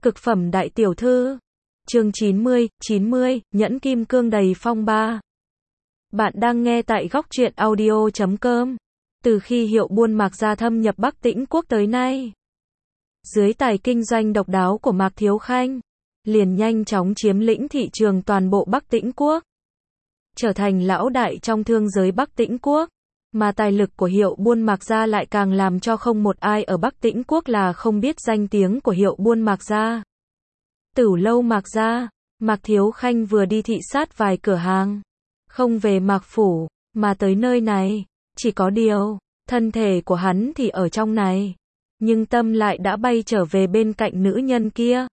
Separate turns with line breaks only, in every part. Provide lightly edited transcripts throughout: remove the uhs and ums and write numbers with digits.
Cực phẩm đại tiểu thư. Chương 90, nhẫn kim cương đầy phong ba. Bạn đang nghe tại góc truyện audio.com. Từ khi Hiệu Buôn Mạc Gia thâm nhập Bắc Tĩnh Quốc tới nay, dưới tài kinh doanh độc đáo của Mạc Thiếu Khanh, liền nhanh chóng chiếm lĩnh thị trường toàn bộ Bắc Tĩnh Quốc, trở thành lão đại trong thương giới Bắc Tĩnh Quốc. Mà tài lực của Hiệu Buôn Mạc Gia lại càng làm cho không một ai ở Bắc Tĩnh Quốc là không biết danh tiếng của Hiệu Buôn Mạc Gia. Tửu lâu Mạc Gia. Mạc Thiếu Khanh vừa đi thị sát vài cửa hàng, không về Mạc Phủ, mà tới nơi này. Chỉ có điều, thân thể của hắn thì ở trong này, nhưng tâm lại đã bay trở về bên cạnh nữ nhân kia.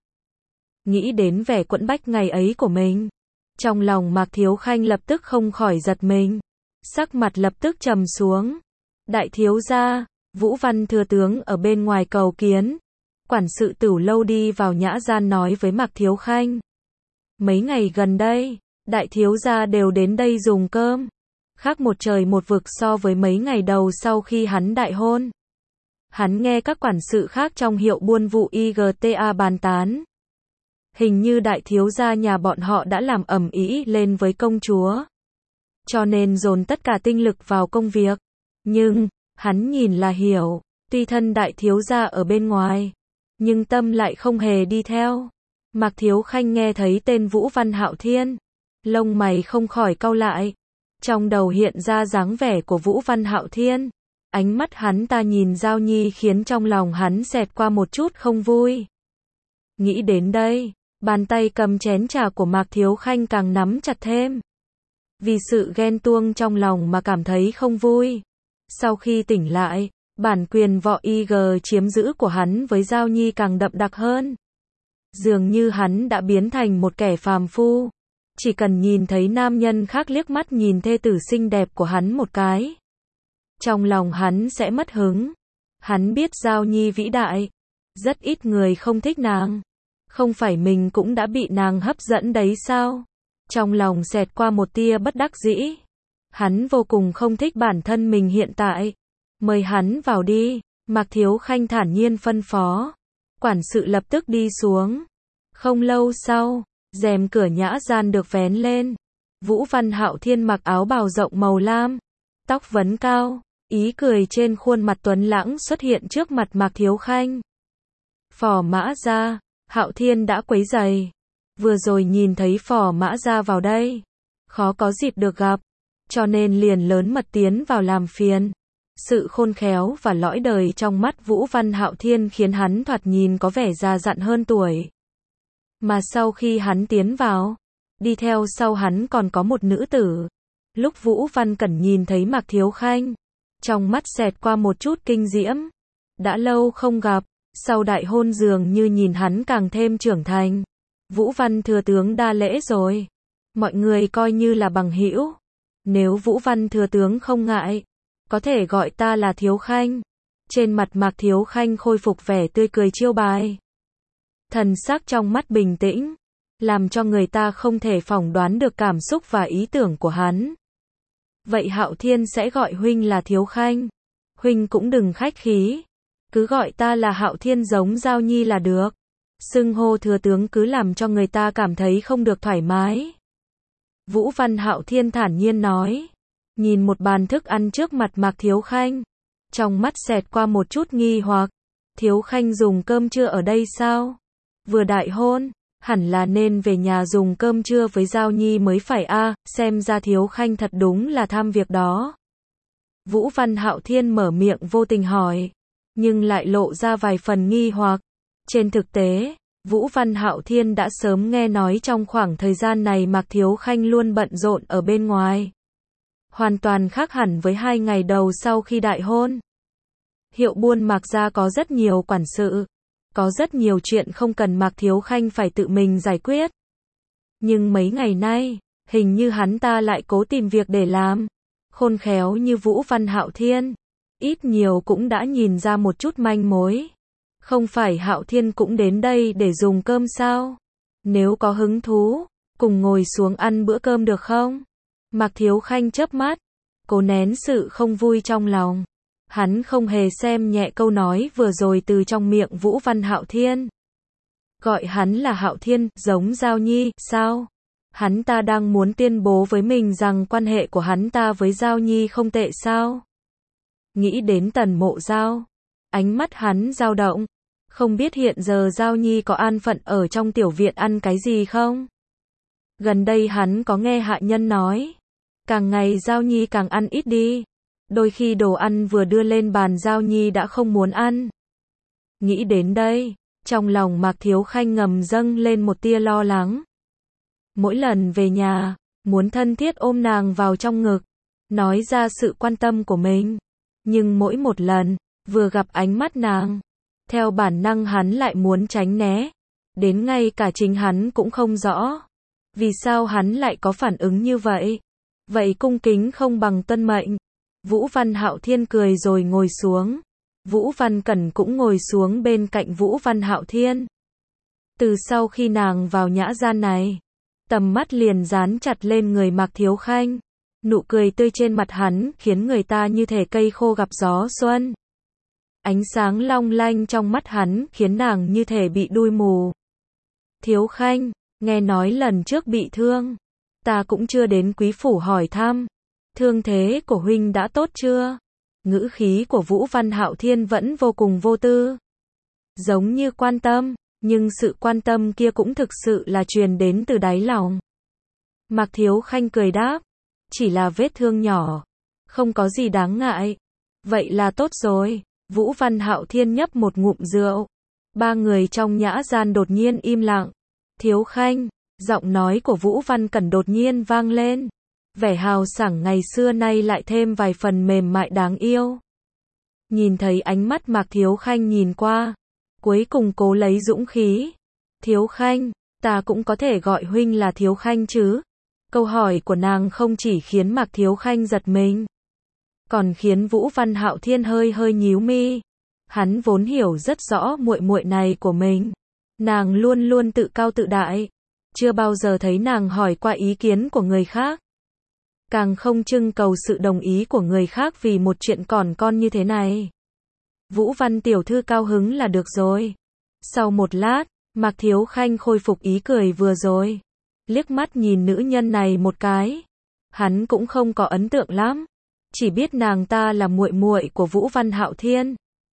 Nghĩ đến vẻ quẫn bách ngày ấy của mình, trong lòng Mạc Thiếu Khanh lập tức không khỏi giật mình, sắc mặt lập tức trầm xuống. Đại thiếu gia, Vũ Văn thừa tướng ở bên ngoài cầu kiến. Quản sự Tửu lâu đi vào nhã gian nói với Mạc Thiếu Khanh. Mấy ngày gần đây, đại thiếu gia đều đến đây dùng cơm, khác một trời một vực so với mấy ngày đầu sau khi hắn đại hôn. Hắn nghe các quản sự khác trong hiệu buôn vụ IGTA bàn tán, hình như đại thiếu gia nhà bọn họ đã làm ầm ĩ lên với công chúa, cho nên dồn tất cả tinh lực vào công việc. Nhưng, hắn nhìn là hiểu, tuy thân đại thiếu gia ở bên ngoài, nhưng tâm lại không hề đi theo. Mạc Thiếu Khanh nghe thấy tên Vũ Văn Hạo Thiên, lông mày không khỏi cau lại. Trong đầu hiện ra dáng vẻ của Vũ Văn Hạo Thiên, ánh mắt hắn ta nhìn Giao Nhi khiến trong lòng hắn xẹt qua một chút không vui. Nghĩ đến đây, bàn tay cầm chén trà của Mạc Thiếu Khanh càng nắm chặt thêm. Vì sự ghen tuông trong lòng mà cảm thấy không vui. Sau khi tỉnh lại, bản quyền võ IG chiếm giữ của hắn với Giao Nhi càng đậm đặc hơn. Dường như hắn đã biến thành một kẻ phàm phu. Chỉ cần nhìn thấy nam nhân khác liếc mắt nhìn thê tử xinh đẹp của hắn một cái, trong lòng hắn sẽ mất hứng. Hắn biết Giao Nhi vĩ đại, rất ít người không thích nàng. Không phải mình cũng đã bị nàng hấp dẫn đấy sao? Trong lòng xẹt qua một tia bất đắc dĩ. Hắn vô cùng không thích bản thân mình hiện tại. Mời hắn vào đi, Mạc Thiếu Khanh thản nhiên phân phó. Quản sự lập tức đi xuống. Không lâu sau, rèm cửa nhã gian được vén lên. Vũ Văn Hạo Thiên mặc áo bào rộng màu lam, tóc vấn cao, ý cười trên khuôn mặt tuấn lãng xuất hiện trước mặt Mạc Thiếu Khanh. Phò Mã Gia, Hạo Thiên đã quấy rầy. Vừa rồi nhìn thấy Phò Mã Gia vào đây, khó có dịp được gặp, cho nên liền lớn mật tiến vào làm phiền. Sự khôn khéo và lõi đời trong mắt Vũ Văn Hạo Thiên khiến hắn thoạt nhìn có vẻ già dặn hơn tuổi. Mà sau khi hắn tiến vào, đi theo sau hắn còn có một nữ tử. Lúc Vũ Văn Cẩn nhìn thấy Mạc Thiếu Khanh, trong mắt xẹt qua một chút kinh diễm. Đã lâu không gặp, sau đại hôn dường như nhìn hắn càng thêm trưởng thành. Vũ Văn thừa tướng đa lễ rồi. Mọi người coi như là bằng hữu. Nếu Vũ Văn thừa tướng không ngại, có thể gọi ta là Thiếu Khanh. Trên mặt Mạc Thiếu Khanh khôi phục vẻ tươi cười chiêu bài. Thần sắc trong mắt bình tĩnh, làm cho người ta không thể phỏng đoán được cảm xúc và ý tưởng của hắn. Vậy Hạo Thiên sẽ gọi huynh là Thiếu Khanh. Huynh cũng đừng khách khí, cứ gọi ta là Hạo Thiên giống Giao Nhi là được. Xưng hô thừa tướng cứ làm cho người ta cảm thấy không được thoải mái. Vũ Văn Hạo Thiên thản nhiên nói, nhìn một bàn thức ăn trước mặt Mạc Thiếu Khanh, trong mắt xẹt qua một chút nghi hoặc. Thiếu Khanh dùng cơm trưa ở đây sao? Vừa đại hôn, hẳn là nên về nhà dùng cơm trưa với Giao Nhi mới phải a. Xem ra Thiếu Khanh thật đúng là tham việc đó. Vũ Văn Hạo Thiên mở miệng vô tình hỏi, nhưng lại lộ ra vài phần nghi hoặc. Trên thực tế, Vũ Văn Hạo Thiên đã sớm nghe nói trong khoảng thời gian này Mạc Thiếu Khanh luôn bận rộn ở bên ngoài. Hoàn toàn khác hẳn với 2 ngày đầu sau khi đại hôn. Hiệu buôn Mạc Gia có rất nhiều quản sự, có rất nhiều chuyện không cần Mạc Thiếu Khanh phải tự mình giải quyết. Nhưng mấy ngày nay, hình như hắn ta lại cố tìm việc để làm. Khôn khéo như Vũ Văn Hạo Thiên, ít nhiều cũng đã nhìn ra một chút manh mối. Không phải Hạo Thiên cũng đến đây để dùng cơm sao? Nếu có hứng thú, cùng ngồi xuống ăn bữa cơm được không? Mạc Thiếu Khanh chớp mắt, cố nén sự không vui trong lòng. Hắn không hề xem nhẹ câu nói vừa rồi từ trong miệng Vũ Văn Hạo Thiên. Gọi hắn là Hạo Thiên, giống Giao Nhi, sao? Hắn ta đang muốn tuyên bố với mình rằng quan hệ của hắn ta với Giao Nhi không tệ sao? Nghĩ đến Tần Mộ Giao, ánh mắt hắn dao động, không biết hiện giờ Giao Nhi có an phận ở trong tiểu viện ăn cái gì không? Gần đây hắn có nghe hạ nhân nói, càng ngày Giao Nhi càng ăn ít đi, đôi khi đồ ăn vừa đưa lên bàn Giao Nhi đã không muốn ăn. Nghĩ đến đây, trong lòng Mạc Thiếu Khanh ngầm dâng lên một tia lo lắng. Mỗi lần về nhà, muốn thân thiết ôm nàng vào trong ngực, nói ra sự quan tâm của mình. Nhưng mỗi một lần, vừa gặp ánh mắt nàng, theo bản năng hắn lại muốn tránh né. Đến ngay cả chính hắn cũng không rõ. Vì sao hắn lại có phản ứng như vậy? Vậy cung kính không bằng tuân mệnh. Vũ Văn Hạo Thiên cười rồi ngồi xuống. Vũ Văn Cẩn cũng ngồi xuống bên cạnh Vũ Văn Hạo Thiên. Từ sau khi nàng vào nhã gian này, tầm mắt liền dán chặt lên người Mạc Thiếu Khanh. Nụ cười tươi trên mặt hắn khiến người ta như thể cây khô gặp gió xuân. Ánh sáng long lanh trong mắt hắn khiến nàng như thể bị đuôi mù. Thiếu Khanh, nghe nói lần trước bị thương, ta cũng chưa đến quý phủ hỏi thăm. Thương thế của huynh đã tốt chưa? Ngữ khí của Vũ Văn Hạo Thiên vẫn vô cùng vô tư. Giống như quan tâm, nhưng sự quan tâm kia cũng thực sự là truyền đến từ đáy lòng. Mạc Thiếu Khanh cười đáp, chỉ là vết thương nhỏ, không có gì đáng ngại. Vậy là tốt rồi. Vũ Văn Hạo Thiên nhấp một ngụm rượu. Ba người trong nhã gian đột nhiên im lặng. Thiếu Khanh, giọng nói của Vũ Văn Cẩn đột nhiên vang lên. Vẻ hào sảng ngày xưa nay lại thêm vài phần mềm mại đáng yêu. Nhìn thấy ánh mắt Mạc Thiếu Khanh nhìn qua, cuối cùng cố lấy dũng khí. Thiếu Khanh, ta cũng có thể gọi huynh là Thiếu Khanh chứ? Câu hỏi của nàng không chỉ khiến Mạc Thiếu Khanh giật mình, còn khiến Vũ Văn Hạo Thiên hơi hơi nhíu mi. Hắn vốn hiểu rất rõ muội muội này của mình, nàng luôn luôn tự cao tự đại, chưa bao giờ thấy nàng hỏi qua ý kiến của người khác, càng không trưng cầu sự đồng ý của người khác vì một chuyện còn con như thế này. Vũ Văn tiểu thư cao hứng là được rồi. Sau một lát, Mạc Thiếu Khanh khôi phục ý cười vừa rồi, liếc mắt nhìn nữ nhân này một cái. Hắn cũng không có ấn tượng lắm, chỉ biết nàng ta là muội muội của Vũ Văn Hạo Thiên.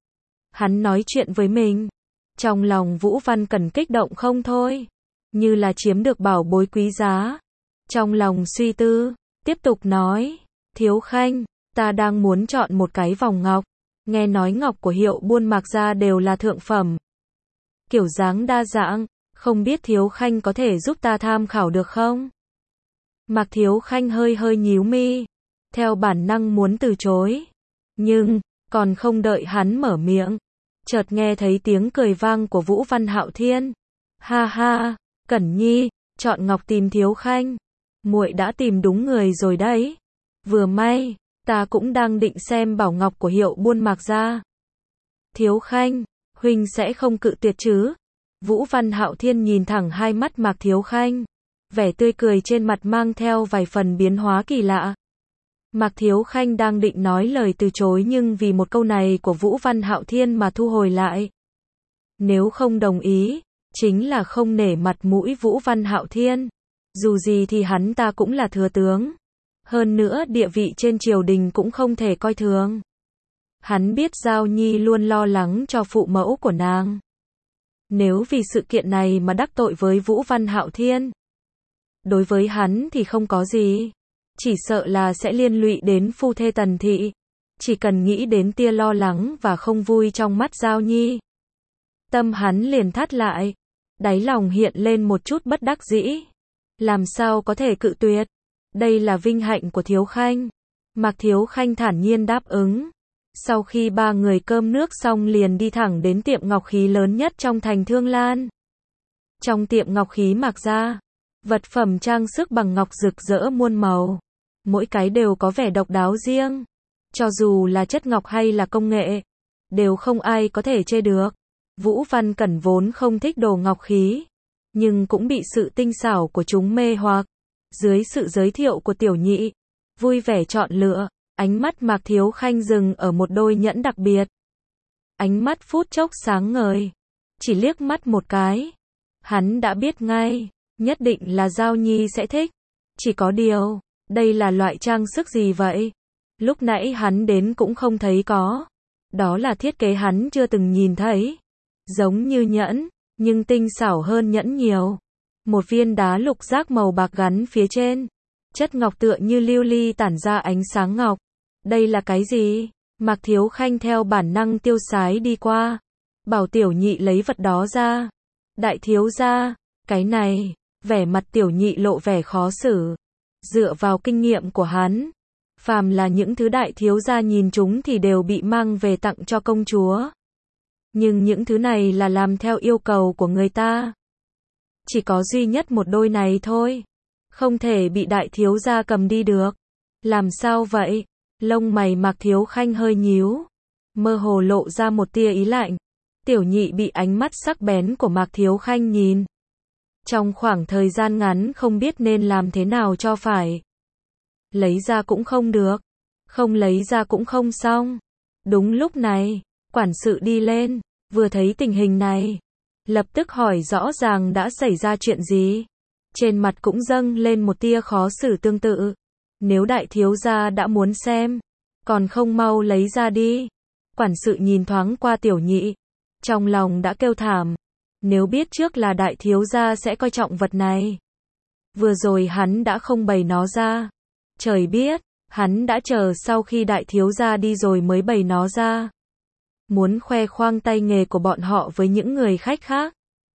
Hắn nói chuyện với mình, trong lòng Vũ Văn Cẩn kích động không thôi, như là chiếm được bảo bối quý giá. Trong lòng suy tư, tiếp tục nói, Thiếu Khanh, ta đang muốn chọn một cái vòng ngọc, nghe nói ngọc của hiệu buôn Mạc gia đều là thượng phẩm, kiểu dáng đa dạng, không biết Thiếu Khanh có thể giúp ta tham khảo được không? Mạc Thiếu Khanh hơi hơi nhíu mi, theo bản năng muốn từ chối, nhưng còn không đợi hắn mở miệng, chợt nghe thấy tiếng cười vang của Vũ Văn Hạo Thiên. Ha ha, Cẩn Nhi, chọn ngọc tìm Thiếu Khanh, muội đã tìm đúng người rồi đấy. Vừa may, ta cũng đang định xem bảo ngọc của hiệu buôn Mạc gia. Thiếu Khanh, huynh sẽ không cự tuyệt chứ? Vũ Văn Hạo Thiên nhìn thẳng hai mắt Mạc Thiếu Khanh, vẻ tươi cười trên mặt mang theo vài phần biến hóa kỳ lạ. Mạc Thiếu Khanh đang định nói lời từ chối nhưng vì một câu này của Vũ Văn Hạo Thiên mà thu hồi lại. Nếu không đồng ý, chính là không nể mặt mũi Vũ Văn Hạo Thiên. Dù gì thì hắn ta cũng là thừa tướng. Hơn nữa địa vị trên triều đình cũng không thể coi thường. Hắn biết Giao Nhi luôn lo lắng cho phụ mẫu của nàng. Nếu vì sự kiện này mà đắc tội với Vũ Văn Hạo Thiên, đối với hắn thì không có gì, chỉ sợ là sẽ liên lụy đến phu thê Tần thị. Chỉ cần nghĩ đến tia lo lắng và không vui trong mắt Giao Nhi, tâm hắn liền thắt lại, đáy lòng hiện lên một chút bất đắc dĩ. Làm sao có thể cự tuyệt? Đây là vinh hạnh của Thiếu Khanh. Mạc Thiếu Khanh thản nhiên đáp ứng. Sau khi ba người cơm nước xong liền đi thẳng đến tiệm ngọc khí lớn nhất trong thành Thương Lan. Trong tiệm ngọc khí Mạc gia, vật phẩm trang sức bằng ngọc rực rỡ muôn màu, mỗi cái đều có vẻ độc đáo riêng. Cho dù là chất ngọc hay là công nghệ, đều không ai có thể chê được. Vũ Văn Cẩn vốn không thích đồ ngọc khí, nhưng cũng bị sự tinh xảo của chúng mê hoặc. Dưới sự giới thiệu của tiểu nhị, vui vẻ chọn lựa, ánh mắt Mạc Thiếu Khanh dừng ở một đôi nhẫn đặc biệt. Ánh mắt phút chốc sáng ngời, chỉ liếc mắt một cái, Hắn đã biết ngay, nhất định là Giao Nhi sẽ thích. Chỉ có điều, đây là loại trang sức gì vậy? Lúc nãy hắn đến cũng không thấy có. Đó là thiết kế hắn chưa từng nhìn thấy. Giống như nhẫn, nhưng tinh xảo hơn nhẫn nhiều. Một viên đá lục giác màu bạc gắn phía trên. Chất ngọc tựa như lưu ly tản ra ánh sáng ngọc. Đây là cái gì? Mạc Thiếu Khanh theo bản năng tiêu sái đi qua. Bảo Tiểu Nhị lấy vật đó ra. Đại thiếu gia, cái này, vẻ mặt Tiểu Nhị lộ vẻ khó xử. Dựa vào kinh nghiệm của hắn, phàm là những thứ đại thiếu gia nhìn chúng thì đều bị mang về tặng cho công chúa. Nhưng những thứ này là làm theo yêu cầu của người ta. Chỉ có duy nhất một đôi này thôi. Không thể bị đại thiếu gia cầm đi được. Làm sao vậy? Lông mày Mạc Thiếu Khanh hơi nhíu. Mơ hồ lộ ra một tia ý lạnh. Tiểu Nhị bị ánh mắt sắc bén của Mạc Thiếu Khanh nhìn. Trong khoảng thời gian ngắn không biết nên làm thế nào cho phải. Lấy ra cũng không được. Không lấy ra cũng không xong. Đúng lúc này, quản sự đi lên, vừa thấy tình hình này. Lập tức hỏi rõ ràng đã xảy ra chuyện gì. Trên mặt cũng dâng lên một tia khó xử tương tự. Nếu đại thiếu gia đã muốn xem, còn không mau lấy ra đi. Quản sự nhìn thoáng qua Tiểu Nhị. Trong lòng đã kêu thảm. Nếu biết trước là đại thiếu gia sẽ coi trọng vật này. Vừa rồi hắn đã không bày nó ra. Trời biết, hắn đã chờ sau khi đại thiếu gia đi rồi mới bày nó ra. Muốn khoe khoang tay nghề của bọn họ với những người khách khác.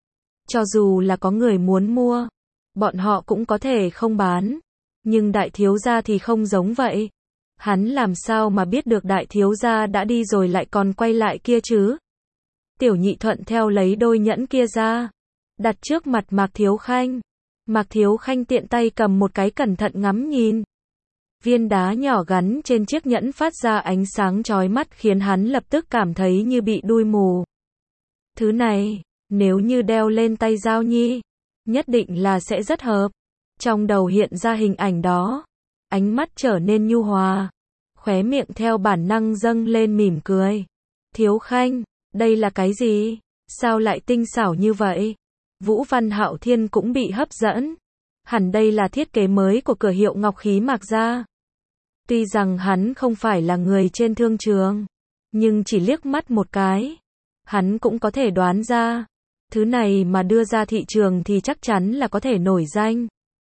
Cho dù là có người muốn mua, bọn họ cũng có thể không bán. Nhưng đại thiếu gia thì không giống vậy. Hắn làm sao mà biết được đại thiếu gia đã đi rồi lại còn quay lại kia chứ? Tiểu Nhị thuận theo lấy đôi nhẫn kia ra, đặt trước mặt Mạc Thiếu Khanh. Mạc Thiếu Khanh tiện tay cầm một cái cẩn thận ngắm nhìn. Viên đá nhỏ gắn trên chiếc nhẫn phát ra ánh sáng chói mắt khiến hắn lập tức cảm thấy như bị đuôi mù. Thứ này, nếu như đeo lên tay Giao Nhi, nhất định là sẽ rất hợp. Trong đầu hiện ra hình ảnh đó, ánh mắt trở nên nhu hòa, khóe miệng theo bản năng dâng lên mỉm cười. Thiếu Khanh, đây là cái gì? Sao lại tinh xảo như vậy? Vũ Văn Hạo Thiên cũng bị hấp dẫn. Hẳn đây là thiết kế mới của cửa hiệu ngọc khí Mạc gia. Tuy rằng hắn không phải là người trên thương trường, nhưng chỉ liếc mắt một cái, hắn cũng có thể đoán ra. Thứ này mà đưa ra thị trường thì chắc chắn là có thể nổi danh.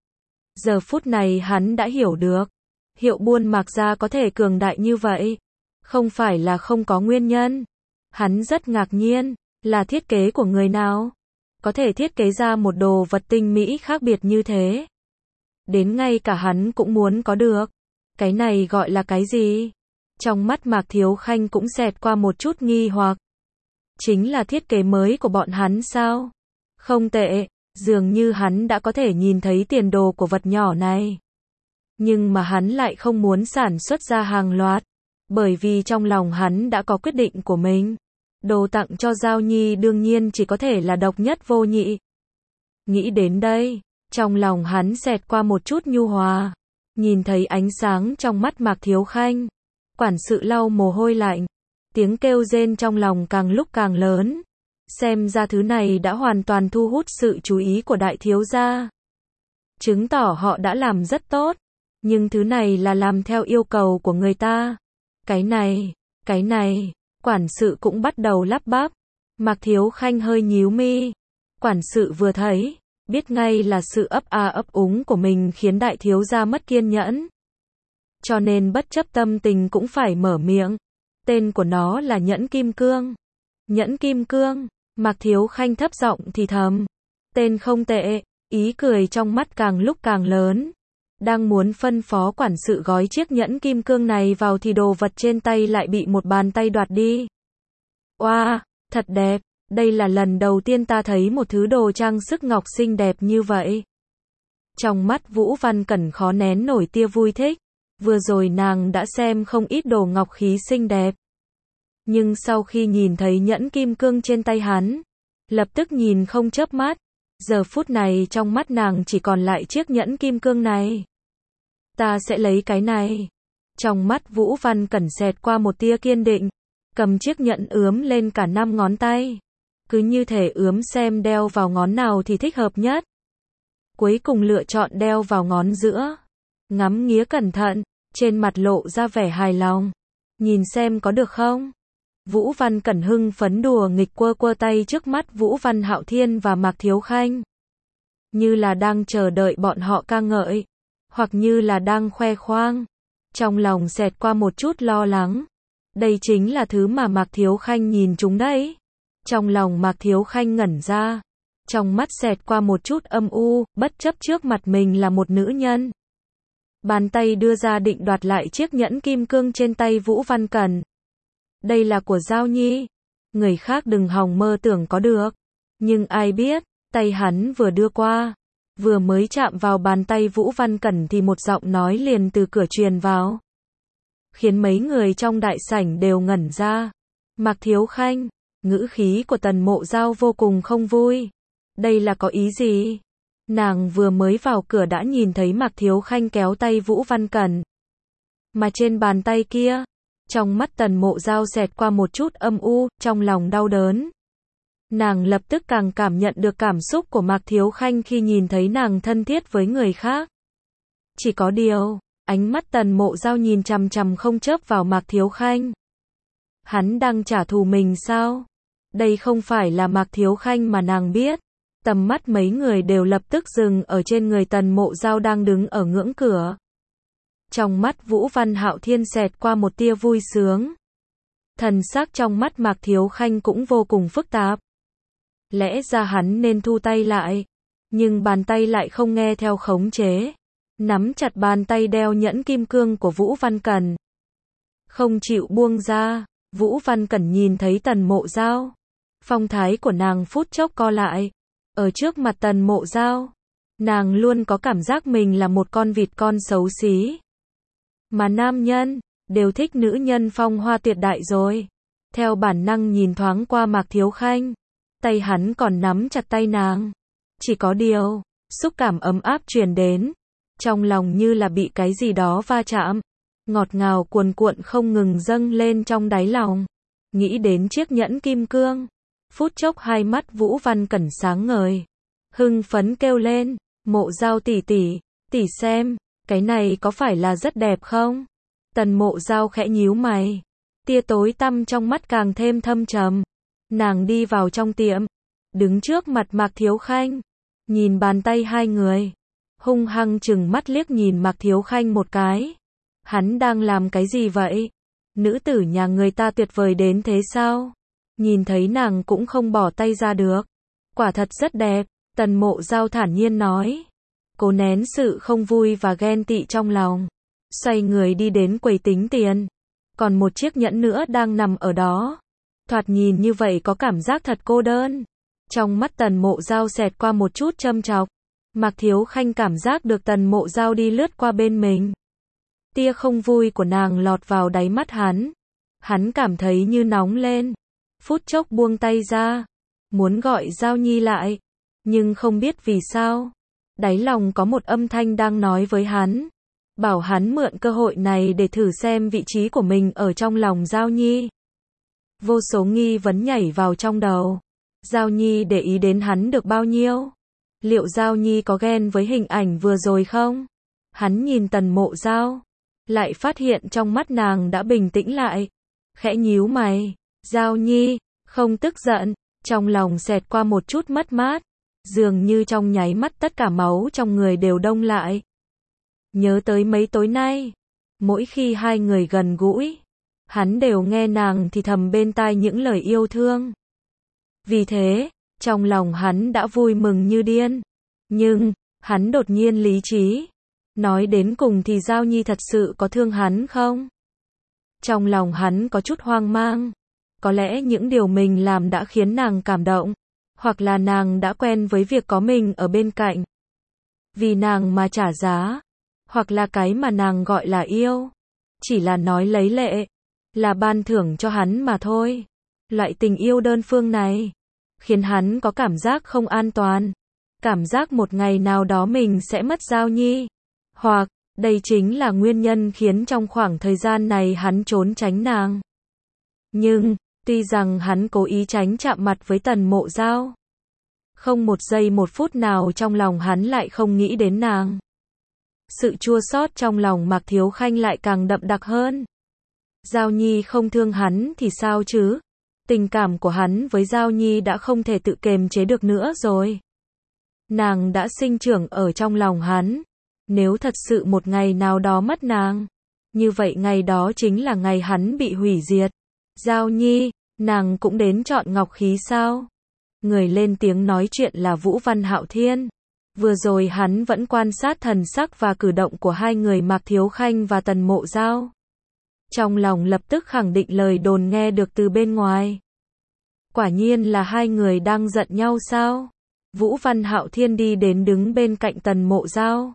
Giờ phút này hắn đã hiểu được, hiệu buôn Mạc gia có thể cường đại như vậy, không phải là không có nguyên nhân. Hắn rất ngạc nhiên, là thiết kế của người nào? Có thể thiết kế ra một đồ vật tinh mỹ khác biệt như thế. Đến ngay cả hắn cũng muốn có được. Cái này gọi là cái gì? Trong mắt Mạc Thiếu Khanh cũng xẹt qua một chút nghi hoặc. Chính là thiết kế mới của bọn hắn sao? Không tệ, dường như hắn đã có thể nhìn thấy tiền đồ của vật nhỏ này. Nhưng mà hắn lại không muốn sản xuất ra hàng loạt. Bởi vì trong lòng hắn đã có quyết định của mình. Đồ tặng cho Giao Nhi đương nhiên chỉ có thể là độc nhất vô nhị. Nghĩ đến đây, trong lòng hắn xẹt qua một chút nhu hòa. Nhìn thấy ánh sáng trong mắt Mạc Thiếu Khanh. Quản sự lau mồ hôi lạnh. Tiếng kêu rên trong lòng càng lúc càng lớn. Xem ra thứ này đã hoàn toàn thu hút sự chú ý của đại thiếu gia. Chứng tỏ họ đã làm rất tốt. Nhưng thứ này là làm theo yêu cầu của người ta. Cái này, quản sự cũng bắt đầu lắp bắp. Mạc Thiếu Khanh hơi nhíu mi. Quản sự vừa thấy, biết ngay là sự ấp a ấp úng của mình khiến đại thiếu gia mất kiên nhẫn. Cho nên bất chấp tâm tình cũng phải mở miệng. Tên của nó là nhẫn kim cương. Nhẫn kim cương, Mạc Thiếu Khanh thấp giọng thì thầm. Tên không tệ, ý cười trong mắt càng lúc càng lớn. Đang muốn phân phó quản sự gói chiếc nhẫn kim cương này vào thì đồ vật trên tay lại bị một bàn tay đoạt đi. Oa, thật đẹp, đây là lần đầu tiên ta thấy một thứ đồ trang sức ngọc xinh đẹp như vậy. Trong mắt Vũ Văn Cẩn khó nén nổi tia vui thích. Vừa rồi nàng đã xem không ít đồ ngọc khí xinh đẹp. Nhưng sau khi nhìn thấy nhẫn kim cương trên tay hắn, lập tức nhìn không chớp mắt. Giờ phút này trong mắt nàng chỉ còn lại chiếc nhẫn kim cương này. Ta sẽ lấy cái này. Trong mắt Vũ Văn Cẩn xẹt qua một tia kiên định. Cầm chiếc nhẫn ướm lên cả 5 ngón tay. Cứ như thể ướm xem đeo vào ngón nào thì thích hợp nhất. Cuối cùng lựa chọn đeo vào ngón giữa. Ngắm nghía cẩn thận, trên mặt lộ ra vẻ hài lòng. Nhìn xem có được không? Vũ Văn Cẩn hưng phấn đùa nghịch quơ quơ tay trước mắt Vũ Văn Hạo Thiên và Mạc Thiếu Khanh. Như là đang chờ đợi bọn họ ca ngợi, hoặc như là đang khoe khoang. Trong lòng xẹt qua một chút lo lắng. Đây chính là thứ mà Mạc Thiếu Khanh nhìn chúng đấy. Trong lòng Mạc Thiếu Khanh ngẩn ra. Trong mắt xẹt qua một chút âm u, bất chấp trước mặt mình là một nữ nhân. Bàn tay đưa ra định đoạt lại chiếc nhẫn kim cương trên tay Vũ Văn Cẩn. Đây là của Giao Nhi. Người khác đừng hòng mơ tưởng có được. Nhưng ai biết, tay hắn vừa đưa qua. Vừa mới chạm vào bàn tay Vũ Văn Cẩn thì một giọng nói liền từ cửa truyền vào. Khiến mấy người trong đại sảnh đều ngẩn ra. Mạc Thiếu Khanh, ngữ khí của Tần Mộ Giao vô cùng không vui. Đây là có ý gì? Nàng vừa mới vào cửa đã nhìn thấy Mạc Thiếu Khanh kéo tay Vũ Văn Cẩn. Mà trên bàn tay kia, trong mắt Tần Mộ Giao xẹt qua một chút âm u, trong lòng đau đớn. Nàng lập tức càng cảm nhận được cảm xúc của Mạc Thiếu Khanh khi nhìn thấy nàng thân thiết với người khác. Chỉ có điều, ánh mắt Tần Mộ Giao nhìn chằm chằm không chớp vào Mạc Thiếu Khanh. Hắn đang trả thù mình sao? Đây không phải là Mạc Thiếu Khanh mà nàng biết. Tầm mắt mấy người đều lập tức dừng ở trên người Tần Mộ Giao đang đứng ở ngưỡng cửa. Trong mắt Vũ Văn Hạo Thiên xẹt qua một tia vui sướng. Thần sắc trong mắt Mạc Thiếu Khanh cũng vô cùng phức tạp. Lẽ ra hắn nên thu tay lại, nhưng bàn tay lại không nghe theo khống chế. Nắm chặt bàn tay đeo nhẫn kim cương của Vũ Văn Cẩn. Không chịu buông ra, Vũ Văn Cẩn nhìn thấy Tần Mộ Giao. Phong thái của nàng phút chốc co lại. Ở trước mặt Tần Mộ Giao, nàng luôn có cảm giác mình là một con vịt con xấu xí. Mà nam nhân, đều thích nữ nhân phong hoa tuyệt đại rồi. Theo bản năng nhìn thoáng qua Mạc Thiếu Khanh, tay hắn còn nắm chặt tay nàng. Chỉ có điều, xúc cảm ấm áp truyền đến. Trong lòng như là bị cái gì đó va chạm. Ngọt ngào cuồn cuộn không ngừng dâng lên trong đáy lòng. Nghĩ đến chiếc nhẫn kim cương. Phút chốc hai mắt Vũ Văn Cẩn sáng ngời. Hưng phấn kêu lên, Mộ Giao tỷ tỷ, tỷ xem, cái này có phải là rất đẹp không? Tần Mộ Giao khẽ nhíu mày. Tia tối tăm trong mắt càng thêm thâm trầm. Nàng đi vào trong tiệm. Đứng trước mặt Mạc Thiếu Khanh. Nhìn bàn tay hai người. Hung hăng chừng mắt liếc nhìn Mạc Thiếu Khanh một cái. Hắn đang làm cái gì vậy? Nữ tử nhà người ta tuyệt vời đến thế sao? Nhìn thấy nàng cũng không bỏ tay ra được. Quả thật rất đẹp, Tần Mộ Giao thản nhiên nói. Cố nén sự không vui và ghen tị trong lòng. Xoay người đi đến quầy tính tiền. Còn một chiếc nhẫn nữa đang nằm ở đó. Thoạt nhìn như vậy có cảm giác thật cô đơn. Trong mắt Tần Mộ Giao xẹt qua một chút châm chọc. Mạc Thiếu Khanh cảm giác được Tần Mộ Giao đi lướt qua bên mình. Tia không vui của nàng lọt vào đáy mắt hắn. Hắn cảm thấy như nóng lên. Phút chốc buông tay ra. Muốn gọi Giao Nhi lại. Nhưng không biết vì sao. Đáy lòng có một âm thanh đang nói với hắn. Bảo hắn mượn cơ hội này để thử xem vị trí của mình ở trong lòng Giao Nhi. Vô số nghi vấn nhảy vào trong đầu. Giao Nhi để ý đến hắn được bao nhiêu? Liệu Giao Nhi có ghen với hình ảnh vừa rồi không? Hắn nhìn Tần Mộ Giao. Lại phát hiện trong mắt nàng đã bình tĩnh lại. Khẽ nhíu mày. Giao Nhi, không tức giận. Trong lòng xẹt qua một chút mất mát. Dường như trong nháy mắt tất cả máu trong người đều đông lại. Nhớ tới mấy tối nay. Mỗi khi hai người gần gũi. Hắn đều nghe nàng thì thầm bên tai những lời yêu thương. Vì thế, trong lòng hắn đã vui mừng như điên. Nhưng, hắn đột nhiên lý trí. Nói đến cùng thì Giao Nhi thật sự có thương hắn không? Trong lòng hắn có chút hoang mang. Có lẽ những điều mình làm đã khiến nàng cảm động. Hoặc là nàng đã quen với việc có mình ở bên cạnh. Vì nàng mà trả giá. Hoặc là cái mà nàng gọi là yêu. Chỉ là nói lấy lệ. Là ban thưởng cho hắn mà thôi. Loại tình yêu đơn phương này. Khiến hắn có cảm giác không an toàn. Cảm giác một ngày nào đó mình sẽ mất Giao Nhi. Hoặc, đây chính là nguyên nhân khiến trong khoảng thời gian này hắn trốn tránh nàng. Nhưng, Tuy rằng hắn cố ý tránh chạm mặt với Tần Mộ Giao, không một giây một phút nào trong lòng hắn lại không nghĩ đến nàng. Sự chua xót trong lòng Mạc Thiếu Khanh lại càng đậm đặc hơn. Giao Nhi không thương hắn thì sao chứ? Tình cảm của hắn với Giao Nhi đã không thể tự kiềm chế được nữa rồi. Nàng đã sinh trưởng ở trong lòng hắn. Nếu thật sự một ngày nào đó mất nàng, như vậy ngày đó chính là ngày hắn bị hủy diệt. Giao Nhi, nàng cũng đến chọn ngọc khí sao? Người lên tiếng nói chuyện là Vũ Văn Hạo Thiên. Vừa rồi hắn vẫn quan sát thần sắc và cử động của hai người Mạc Thiếu Khanh và Tần Mộ Giao. Trong lòng lập tức khẳng định lời đồn nghe được từ bên ngoài. Quả nhiên là hai người đang giận nhau sao? Vũ Văn Hạo Thiên đi đến đứng bên cạnh Tần Mộ Giao.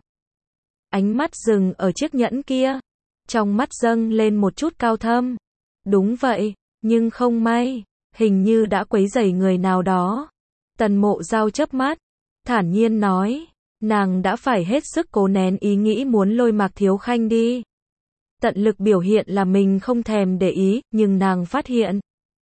Ánh mắt dừng ở chiếc nhẫn kia. Trong mắt dâng lên một chút cao thâm. Đúng vậy, nhưng không may, hình như đã quấy rầy người nào đó. Tần Mộ Giao chớp mắt, thản nhiên nói, nàng đã phải hết sức cố nén ý nghĩ muốn lôi Mạc Thiếu Khanh đi. Tận lực biểu hiện là mình không thèm để ý, nhưng nàng phát hiện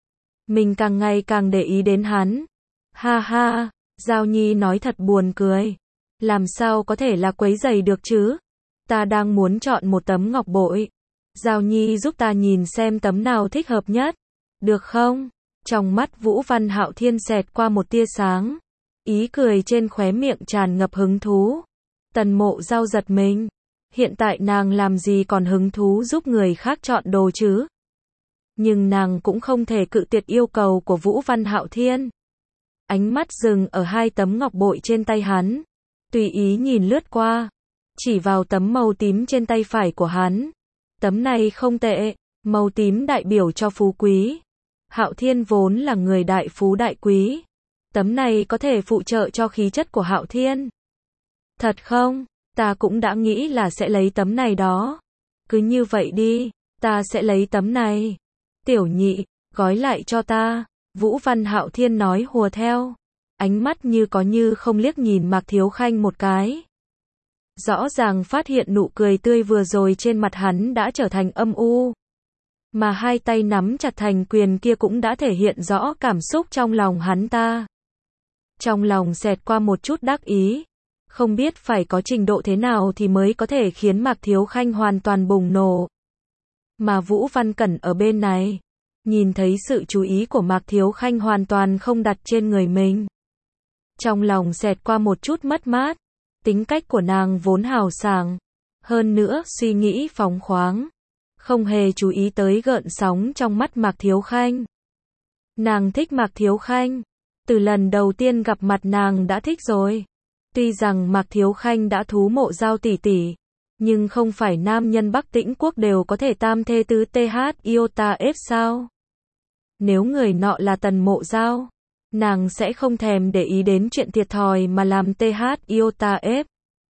mình càng ngày càng để ý đến hắn. Ha ha, Giao Nhi nói thật buồn cười. Làm sao có thể là quấy rầy được chứ? Ta đang muốn chọn một tấm ngọc bội. Giao Nhi giúp ta nhìn xem tấm nào thích hợp nhất. Được không? Trong mắt Vũ Văn Hạo Thiên xẹt qua một tia sáng. Ý cười trên khóe miệng tràn ngập hứng thú. Tần Mộ Giao giật mình. Hiện tại nàng làm gì còn hứng thú giúp người khác chọn đồ chứ? Nhưng nàng cũng không thể cự tuyệt yêu cầu của Vũ Văn Hạo Thiên. Ánh mắt dừng ở hai tấm ngọc bội trên tay hắn. Tùy ý nhìn lướt qua. Chỉ vào tấm màu tím trên tay phải của hắn. Tấm này không tệ. Màu tím đại biểu cho phú quý. Hạo Thiên vốn là người đại phú đại quý. Tấm này có thể phụ trợ cho khí chất của Hạo Thiên. Thật không? Ta cũng đã nghĩ là sẽ lấy tấm này đó. Cứ như vậy đi, ta sẽ lấy tấm này. Tiểu Nhị, gói lại cho ta. Vũ Văn Hạo Thiên nói hùa theo. Ánh mắt như có như không liếc nhìn Mạc Thiếu Khanh một cái. Rõ ràng phát hiện nụ cười tươi vừa rồi trên mặt hắn đã trở thành âm u. Mà hai tay nắm chặt thành quyền kia cũng đã thể hiện rõ cảm xúc trong lòng hắn ta. Trong lòng xẹt qua một chút đắc ý. Không biết phải có trình độ thế nào thì mới có thể khiến Mạc Thiếu Khanh hoàn toàn bùng nổ. Mà Vũ Văn Cẩn ở bên này, nhìn thấy sự chú ý của Mạc Thiếu Khanh hoàn toàn không đặt trên người mình. Trong lòng xẹt qua một chút mất mát. Tính cách của nàng vốn hào sảng, hơn nữa suy nghĩ phóng khoáng, không hề chú ý tới gợn sóng trong mắt Mạc Thiếu Khanh. Nàng thích Mạc Thiếu Khanh, từ lần đầu tiên gặp mặt nàng đã thích rồi. Tuy rằng Mạc Thiếu Khanh đã thú mộ Giao tỷ tỷ, nhưng không phải nam nhân Bắc Tĩnh quốc đều có thể tam thê tứ th iota f sao? Nếu người nọ là Tần Mộ Giao, nàng sẽ không thèm để ý đến chuyện thiệt thòi mà làm th iota f.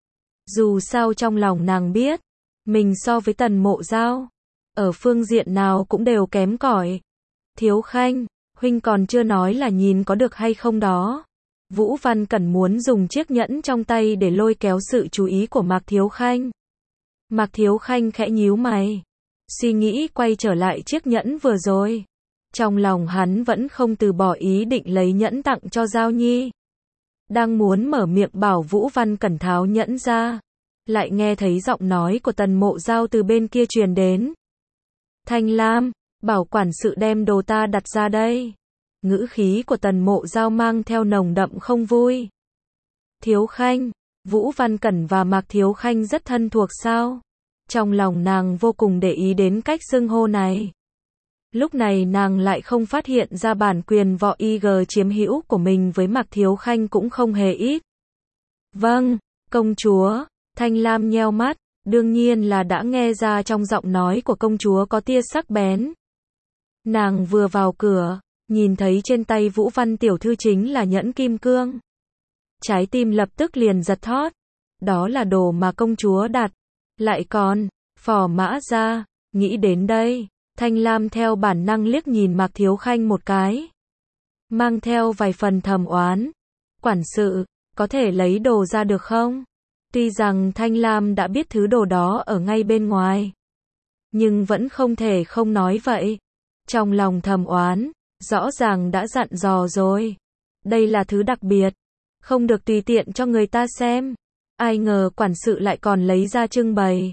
Dù sao trong lòng nàng biết, mình so với Tần Mộ Giao, ở phương diện nào cũng đều kém cỏi. Thiếu Khanh, huynh còn chưa nói là nhìn có được hay không đó. Vũ Văn Cẩn muốn dùng chiếc nhẫn trong tay để lôi kéo sự chú ý của Mạc Thiếu Khanh. Mạc Thiếu Khanh khẽ nhíu mày, suy nghĩ quay trở lại chiếc nhẫn vừa rồi. Trong lòng hắn vẫn không từ bỏ ý định lấy nhẫn tặng cho Giao Nhi. Đang muốn mở miệng bảo Vũ Văn Cẩn tháo nhẫn ra, lại nghe thấy giọng nói của Tần Mộ Giao từ bên kia truyền đến. Thanh Lam, bảo quản sự đem đồ ta đặt ra đây. Ngữ khí của Tần Mộ Giao mang theo nồng đậm không vui. Thiếu Khanh, Vũ Văn Cẩn và Mạc Thiếu Khanh rất thân thuộc sao? Trong lòng nàng vô cùng để ý đến cách xưng hô này. Lúc này nàng lại không phát hiện ra bản quyền võ IG chiếm hữu của mình với Mạc Thiếu Khanh cũng không hề ít. Vâng, công chúa. Thanh Lam nheo mắt, đương nhiên là đã nghe ra trong giọng nói của công chúa có tia sắc bén. Nàng vừa vào cửa, nhìn thấy trên tay Vũ Văn tiểu thư chính là nhẫn kim cương. Trái tim lập tức liền giật thót. Đó là đồ mà công chúa đặt. Lại còn, phò mã ra, nghĩ đến đây. Thanh Lam theo bản năng liếc nhìn Mạc Thiếu Khanh một cái. Mang theo vài phần thầm oán. Quản sự, có thể lấy đồ ra được không? Tuy rằng Thanh Lam đã biết thứ đồ đó ở ngay bên ngoài, nhưng vẫn không thể không nói vậy. Trong lòng thầm oán, Rõ ràng đã dặn dò rồi. Đây là thứ đặc biệt. Không được tùy tiện cho người ta xem. Ai ngờ quản sự lại còn lấy ra trưng bày.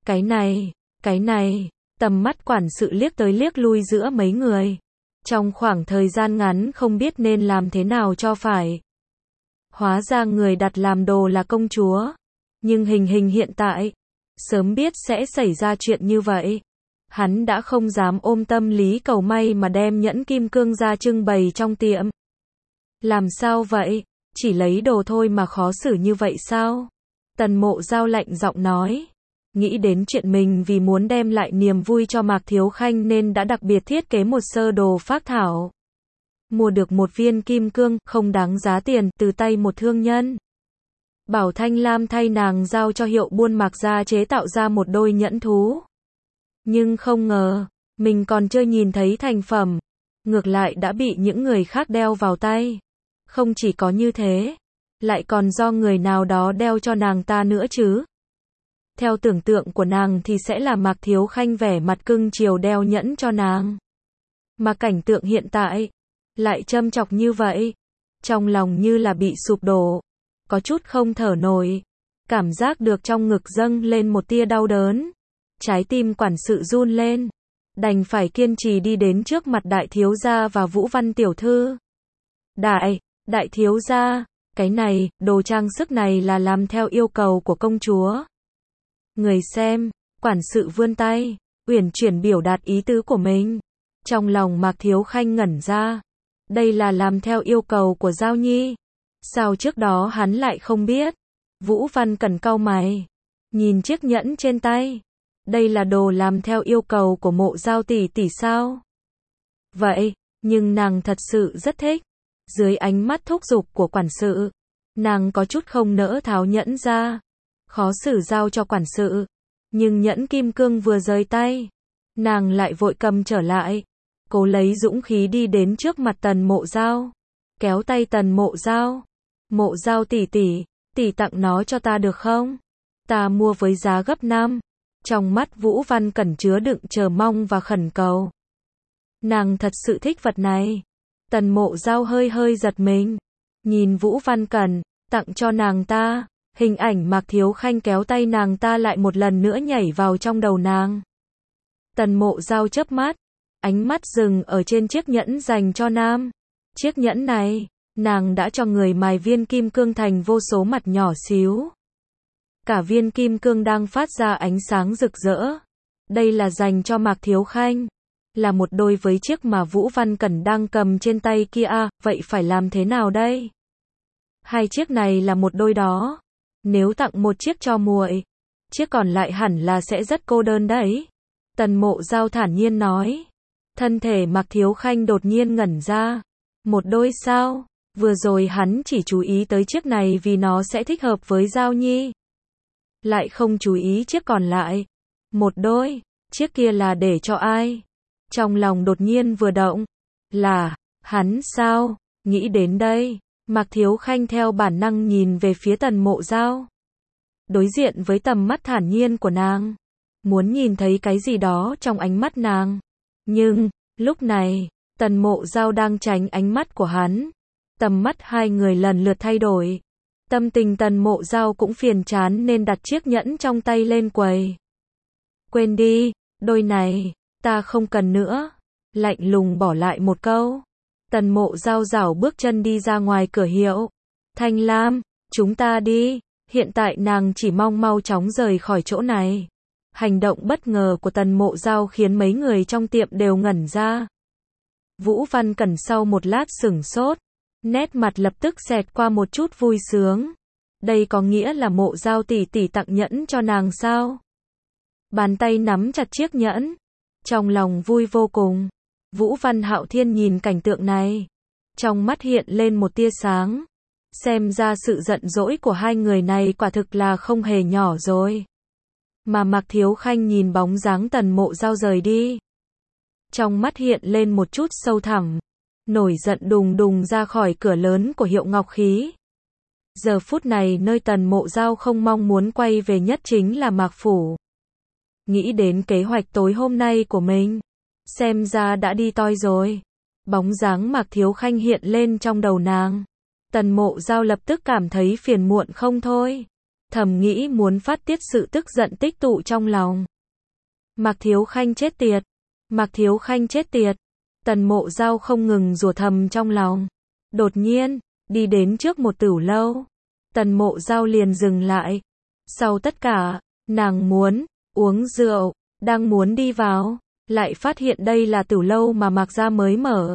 Cái này, tầm mắt quản sự liếc tới liếc lui giữa mấy người. Trong khoảng thời gian ngắn không biết nên làm thế nào cho phải. Hóa ra người đặt làm đồ là công chúa. Nhưng hình hiện tại, sớm biết sẽ xảy ra chuyện như vậy. Hắn đã không dám ôm tâm lý cầu may mà đem nhẫn kim cương ra trưng bày trong tiệm. Làm sao vậy? Chỉ lấy đồ thôi mà khó xử như vậy sao? Tần Mộ Dao lạnh giọng nói. Nghĩ đến chuyện mình vì muốn đem lại niềm vui cho Mạc Thiếu Khanh nên đã đặc biệt thiết kế một sơ đồ phác thảo. Mua được một viên kim cương, không đáng giá tiền, từ tay một thương nhân. Bảo Thanh Lam thay nàng giao cho hiệu buôn Mạc gia chế tạo ra một đôi nhẫn thú. Nhưng không ngờ, mình còn chưa nhìn thấy thành phẩm. Ngược lại đã bị những người khác đeo vào tay. Không chỉ có như thế, lại còn do người nào đó đeo cho nàng ta nữa chứ. Theo tưởng tượng của nàng thì sẽ là Mạc Thiếu Khanh vẻ mặt cưng chiều đeo nhẫn cho nàng. Mà cảnh tượng hiện tại, lại châm chọc như vậy. Trong lòng như là bị sụp đổ. Có chút không thở nổi. Cảm giác được trong ngực dâng lên một tia đau đớn. Trái tim quản sự run lên. Đành phải kiên trì đi đến trước mặt đại thiếu gia và Vũ Văn tiểu thư. Đại thiếu gia, cái này, đồ trang sức này là làm theo yêu cầu của công chúa. Người xem, quản sự vươn tay, uyển chuyển biểu đạt ý tứ của mình. Trong lòng Mạc Thiếu Khanh ngẩn ra. Đây là làm theo yêu cầu của Giao Nhi. Sao trước đó hắn lại không biết? Vũ Văn Cẩn cau mày. Nhìn chiếc nhẫn trên tay. Đây là đồ làm theo yêu cầu của Mộ Dao tỷ tỷ sao? Vậy, nhưng nàng thật sự rất thích. Dưới ánh mắt thúc giục của quản sự, nàng có chút không nỡ tháo nhẫn ra. Khó xử giao cho quản sự. Nhưng nhẫn kim cương vừa rời tay, nàng lại vội cầm trở lại. Cố lấy dũng khí đi đến trước mặt Tần Mộ Dao. Kéo tay Tần Mộ Dao. Mộ Dao tỷ tỷ tặng nó cho ta được không? Ta mua với giá gấp 5. Trong mắt Vũ Văn Cẩn chứa đựng chờ mong và khẩn cầu. Nàng thật sự thích vật này. Tần Mộ Dao hơi giật mình. Nhìn Vũ Văn Cẩn, tặng cho nàng ta. Hình ảnh Mạc Thiếu Khanh kéo tay nàng ta lại một lần nữa nhảy vào trong đầu nàng. Tần Mộ Dao chớp mắt. Ánh mắt dừng ở trên chiếc nhẫn dành cho nam. Chiếc nhẫn này, nàng đã cho người mài viên kim cương thành vô số mặt nhỏ xíu. Cả viên kim cương đang phát ra ánh sáng rực rỡ. Đây là dành cho Mạc Thiếu Khanh. Là một đôi với chiếc mà Vũ Văn Cẩn đang cầm trên tay kia à, vậy phải làm thế nào đây? Hai chiếc này là một đôi đó. Nếu tặng một chiếc cho muội, chiếc còn lại hẳn là sẽ rất cô đơn đấy. Tần Mộ Dao thản nhiên nói. Thân thể Mạc Thiếu Khanh đột nhiên ngẩn ra. Một đôi sao? Vừa rồi hắn chỉ chú ý tới chiếc này vì nó sẽ thích hợp với Giao Nhi. Lại không chú ý chiếc còn lại. Một đôi, chiếc kia là để cho ai? Trong lòng đột nhiên vừa động. Là, hắn sao? Nghĩ đến đây, Mạc Thiếu Khanh theo bản năng nhìn về phía Tần Mộ Dao. Đối diện với tầm mắt thản nhiên của nàng. Muốn nhìn thấy cái gì đó trong ánh mắt nàng. Nhưng, lúc này, Tần Mộ Dao đang tránh ánh mắt của hắn. Tầm mắt hai người lần lượt thay đổi. Tâm tình Tần Mộ Dao cũng phiền chán nên đặt chiếc nhẫn trong tay lên quầy. Quên đi, đôi này, ta không cần nữa. Lạnh lùng bỏ lại một câu. Tần Mộ Dao rảo bước chân đi ra ngoài cửa hiệu. Thanh Lam, chúng ta đi. Hiện tại nàng chỉ mong mau chóng rời khỏi chỗ này. Hành động bất ngờ của Tần Mộ Dao khiến mấy người trong tiệm đều ngẩn ra. Vũ Văn Cẩn sau một lát sửng sốt. Nét mặt lập tức xẹt qua một chút vui sướng. Đây có nghĩa là Mộ Dao tỷ tỷ tặng nhẫn cho nàng sao? Bàn tay nắm chặt chiếc nhẫn. Trong lòng vui vô cùng. Vũ Văn Hạo Thiên nhìn cảnh tượng này. Trong mắt hiện lên một tia sáng. Xem ra sự giận dỗi của hai người này quả thực là không hề nhỏ rồi. Mà Mạc Thiếu Khanh nhìn bóng dáng Tần Mộ Dao rời đi. Trong mắt hiện lên một chút sâu thẳm. Nổi giận đùng đùng ra khỏi cửa lớn của hiệu Ngọc Khí. Giờ phút này nơi Tần Mộ Dao không mong muốn quay về nhất chính là Mạc Phủ. Nghĩ đến kế hoạch tối hôm nay của mình. Xem ra đã đi toi rồi. Bóng dáng Mạc Thiếu Khanh hiện lên trong đầu nàng. Tần Mộ Giao lập tức cảm thấy phiền muộn không thôi. Thầm nghĩ muốn phát tiết sự tức giận tích tụ trong lòng. Mạc Thiếu Khanh chết tiệt. Mạc Thiếu Khanh chết tiệt. Tần Mộ Giao không ngừng rủa thầm trong lòng. Đột nhiên, đi đến trước một tửu lâu. Tần Mộ Giao liền dừng lại. Sau tất cả, nàng muốn uống rượu, đang muốn đi vào, lại phát hiện đây là tửu lâu mà Mạc gia mới mở.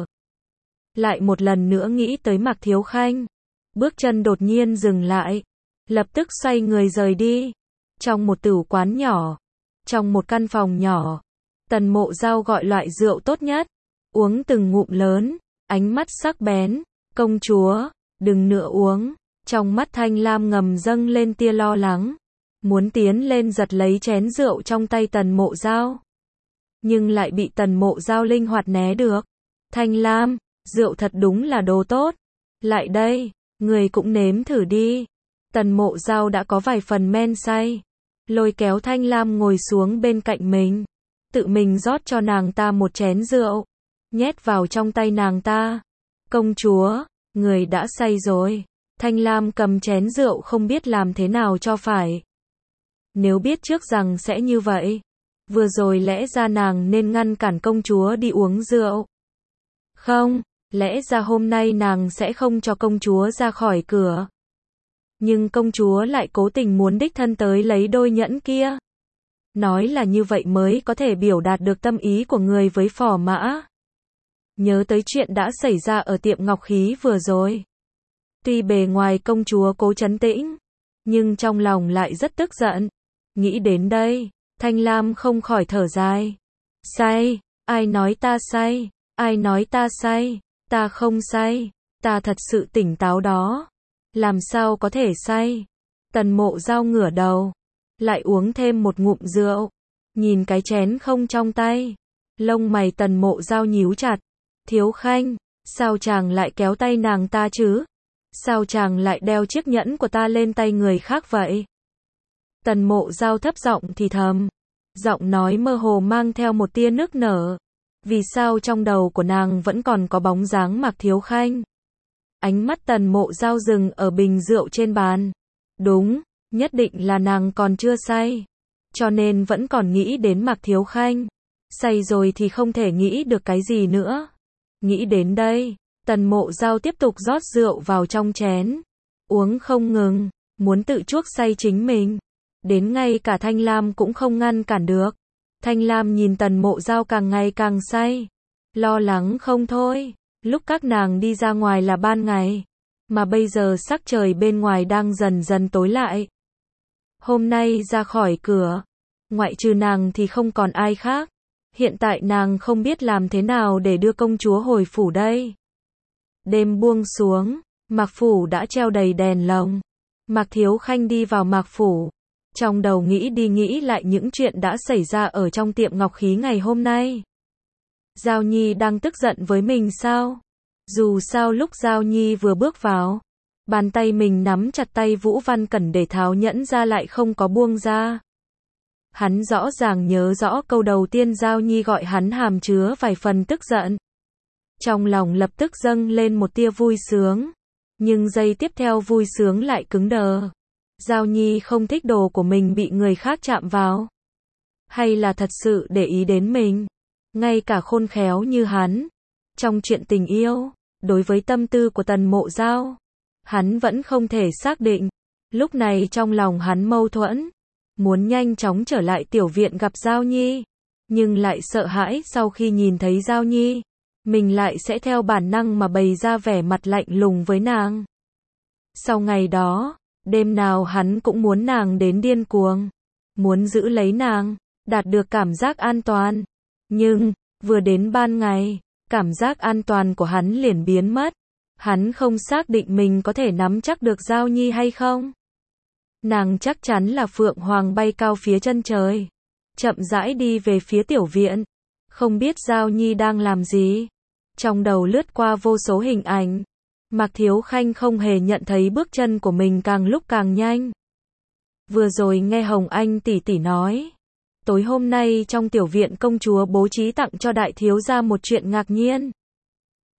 Lại một lần nữa nghĩ tới Mạc Thiếu Khanh. Bước chân đột nhiên dừng lại. Lập tức xoay người rời đi. Trong một tửu quán nhỏ. Trong một căn phòng nhỏ. Tần Mộ Giao gọi loại rượu tốt nhất. Uống từng ngụm lớn. Ánh mắt sắc bén. Công chúa, đừng nữa uống. Trong mắt Thanh Lam ngầm dâng lên tia lo lắng. Muốn tiến lên giật lấy chén rượu trong tay Tần Mộ Giao. Nhưng lại bị Tần Mộ Giao linh hoạt né được. Thanh Lam, rượu thật đúng là đồ tốt. Lại đây, người cũng nếm thử đi. Tần Mộ Giao đã có vài phần men say. Lôi kéo Thanh Lam ngồi xuống bên cạnh mình. Tự mình rót cho nàng ta một chén rượu. Nhét vào trong tay nàng ta. Công chúa, người đã say rồi. Thanh Lam cầm chén rượu không biết làm thế nào cho phải. Nếu biết trước rằng sẽ như vậy, vừa rồi lẽ ra nàng nên ngăn cản công chúa đi uống rượu. Không, lẽ ra hôm nay nàng sẽ không cho công chúa ra khỏi cửa. Nhưng công chúa lại cố tình muốn đích thân tới lấy đôi nhẫn kia. Nói là như vậy mới có thể biểu đạt được tâm ý của người với phò mã. Nhớ tới chuyện đã xảy ra ở tiệm ngọc khí vừa rồi. Tuy bề ngoài công chúa cố trấn tĩnh, nhưng trong lòng lại rất tức giận. Nghĩ đến đây, Thanh Lam không khỏi thở dài. Say, ai nói ta say, ai nói ta say, ta không say, ta thật sự tỉnh táo đó. Làm sao có thể say? Tần Mộ Giao ngửa đầu, lại uống thêm một ngụm rượu, nhìn cái chén không trong tay. Lông mày Tần Mộ Giao nhíu chặt. Thiếu Khanh, sao chàng lại kéo tay nàng ta chứ? Sao chàng lại đeo chiếc nhẫn của ta lên tay người khác vậy? Tần Mộ Giao thấp giọng thì thầm. Giọng nói mơ hồ mang theo một tia nức nở. Vì sao trong đầu của nàng vẫn còn có bóng dáng Mạc Thiếu Khanh? Ánh mắt Tần Mộ Giao dừng ở bình rượu trên bàn. Đúng, nhất định là nàng còn chưa say. Cho nên vẫn còn nghĩ đến Mạc Thiếu Khanh. Say rồi thì không thể nghĩ được cái gì nữa. Nghĩ đến đây, Tần Mộ Giao tiếp tục rót rượu vào trong chén. Uống không ngừng, muốn tự chuốc say chính mình. Đến ngay cả Thanh Lam cũng không ngăn cản được. Thanh Lam nhìn Tần Mộ Giao càng ngày càng say. Lo lắng không thôi. Lúc các nàng đi ra ngoài là ban ngày. Mà bây giờ sắc trời bên ngoài đang dần dần tối lại. Hôm nay ra khỏi cửa. Ngoại trừ nàng thì không còn ai khác. Hiện tại nàng không biết làm thế nào để đưa công chúa hồi phủ đây. Đêm buông xuống, Mạc phủ đã treo đầy đèn lồng. Mạc Thiếu Khanh đi vào Mạc phủ. Trong đầu nghĩ đi nghĩ lại những chuyện đã xảy ra ở trong tiệm ngọc khí ngày hôm nay. Giao Nhi đang tức giận với mình sao? Dù sao lúc Giao Nhi vừa bước vào, bàn tay mình nắm chặt tay Vũ Văn Cẩn để tháo nhẫn ra lại không có buông ra. Hắn rõ ràng nhớ rõ câu đầu tiên Giao Nhi gọi hắn hàm chứa vài phần tức giận. Trong lòng lập tức dâng lên một tia vui sướng. Nhưng giây tiếp theo vui sướng lại cứng đờ. Giao Nhi không thích đồ của mình bị người khác chạm vào. Hay là thật sự để ý đến mình. Ngay cả khôn khéo như hắn. Trong chuyện tình yêu, đối với tâm tư của Tần Mộ Giao, hắn vẫn không thể xác định. Lúc này trong lòng hắn mâu thuẫn. Muốn nhanh chóng trở lại tiểu viện gặp Giao Nhi. Nhưng lại sợ hãi sau khi nhìn thấy Giao Nhi. Mình lại sẽ theo bản năng mà bày ra vẻ mặt lạnh lùng với nàng. Sau ngày đó, đêm nào hắn cũng muốn nàng đến điên cuồng. Muốn giữ lấy nàng, đạt được cảm giác an toàn. Nhưng, vừa đến ban ngày, cảm giác an toàn của hắn liền biến mất. Hắn không xác định mình có thể nắm chắc được Giao Nhi hay không. Nàng chắc chắn là phượng hoàng bay cao phía chân trời. Chậm rãi đi về phía tiểu viện. Không biết Giao Nhi đang làm gì. Trong đầu lướt qua vô số hình ảnh. Mạc Thiếu Khanh không hề nhận thấy bước chân của mình càng lúc càng nhanh. Vừa rồi nghe Hồng Anh tỷ tỷ nói. Tối hôm nay trong tiểu viện công chúa bố trí tặng cho đại thiếu gia một chuyện ngạc nhiên.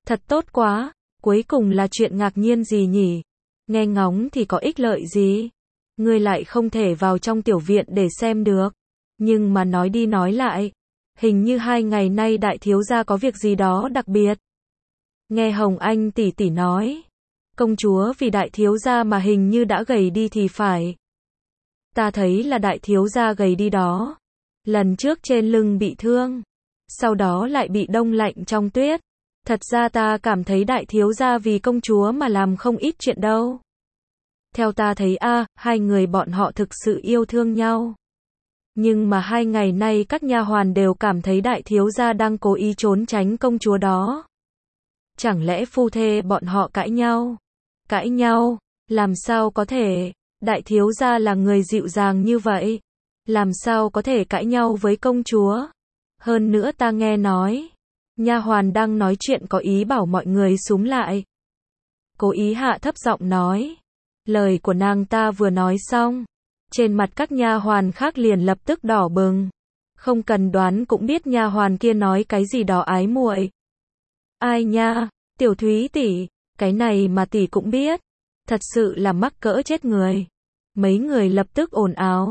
Thật tốt quá, cuối cùng là chuyện ngạc nhiên gì nhỉ? Nghe ngóng thì có ích lợi gì? Ngươi lại không thể vào trong tiểu viện để xem được. Nhưng mà nói đi nói lại, hình như 2 ngày nay đại thiếu gia có việc gì đó đặc biệt. Nghe Hồng Anh tỷ tỷ nói, công chúa vì đại thiếu gia mà hình như đã gầy đi thì phải. Ta thấy là đại thiếu gia gầy đi đó. Lần trước trên lưng bị thương, sau đó lại bị đông lạnh trong tuyết. Thật ra ta cảm thấy đại thiếu gia vì công chúa mà làm không ít chuyện đâu. Theo ta thấy hai người bọn họ thực sự yêu thương nhau. Nhưng mà 2 ngày nay các nha hoàn đều cảm thấy đại thiếu gia đang cố ý trốn tránh công chúa đó. Chẳng lẽ phu thê bọn họ cãi nhau? Cãi nhau? Làm sao có thể? Đại thiếu gia là người dịu dàng như vậy. Làm sao có thể cãi nhau với công chúa? Hơn nữa ta nghe nói, nha hoàn đang nói chuyện có ý bảo mọi người xúm lại. Cố ý hạ thấp giọng nói. Lời của nàng ta vừa nói xong, trên mặt các nha hoàn khác liền lập tức đỏ bừng. Không cần đoán cũng biết nha hoàn kia nói cái gì đó ái muội. Ai nha, Tiểu Thúy tỷ, cái này mà tỷ cũng biết. Thật sự là mắc cỡ chết người. Mấy người lập tức ồn ào.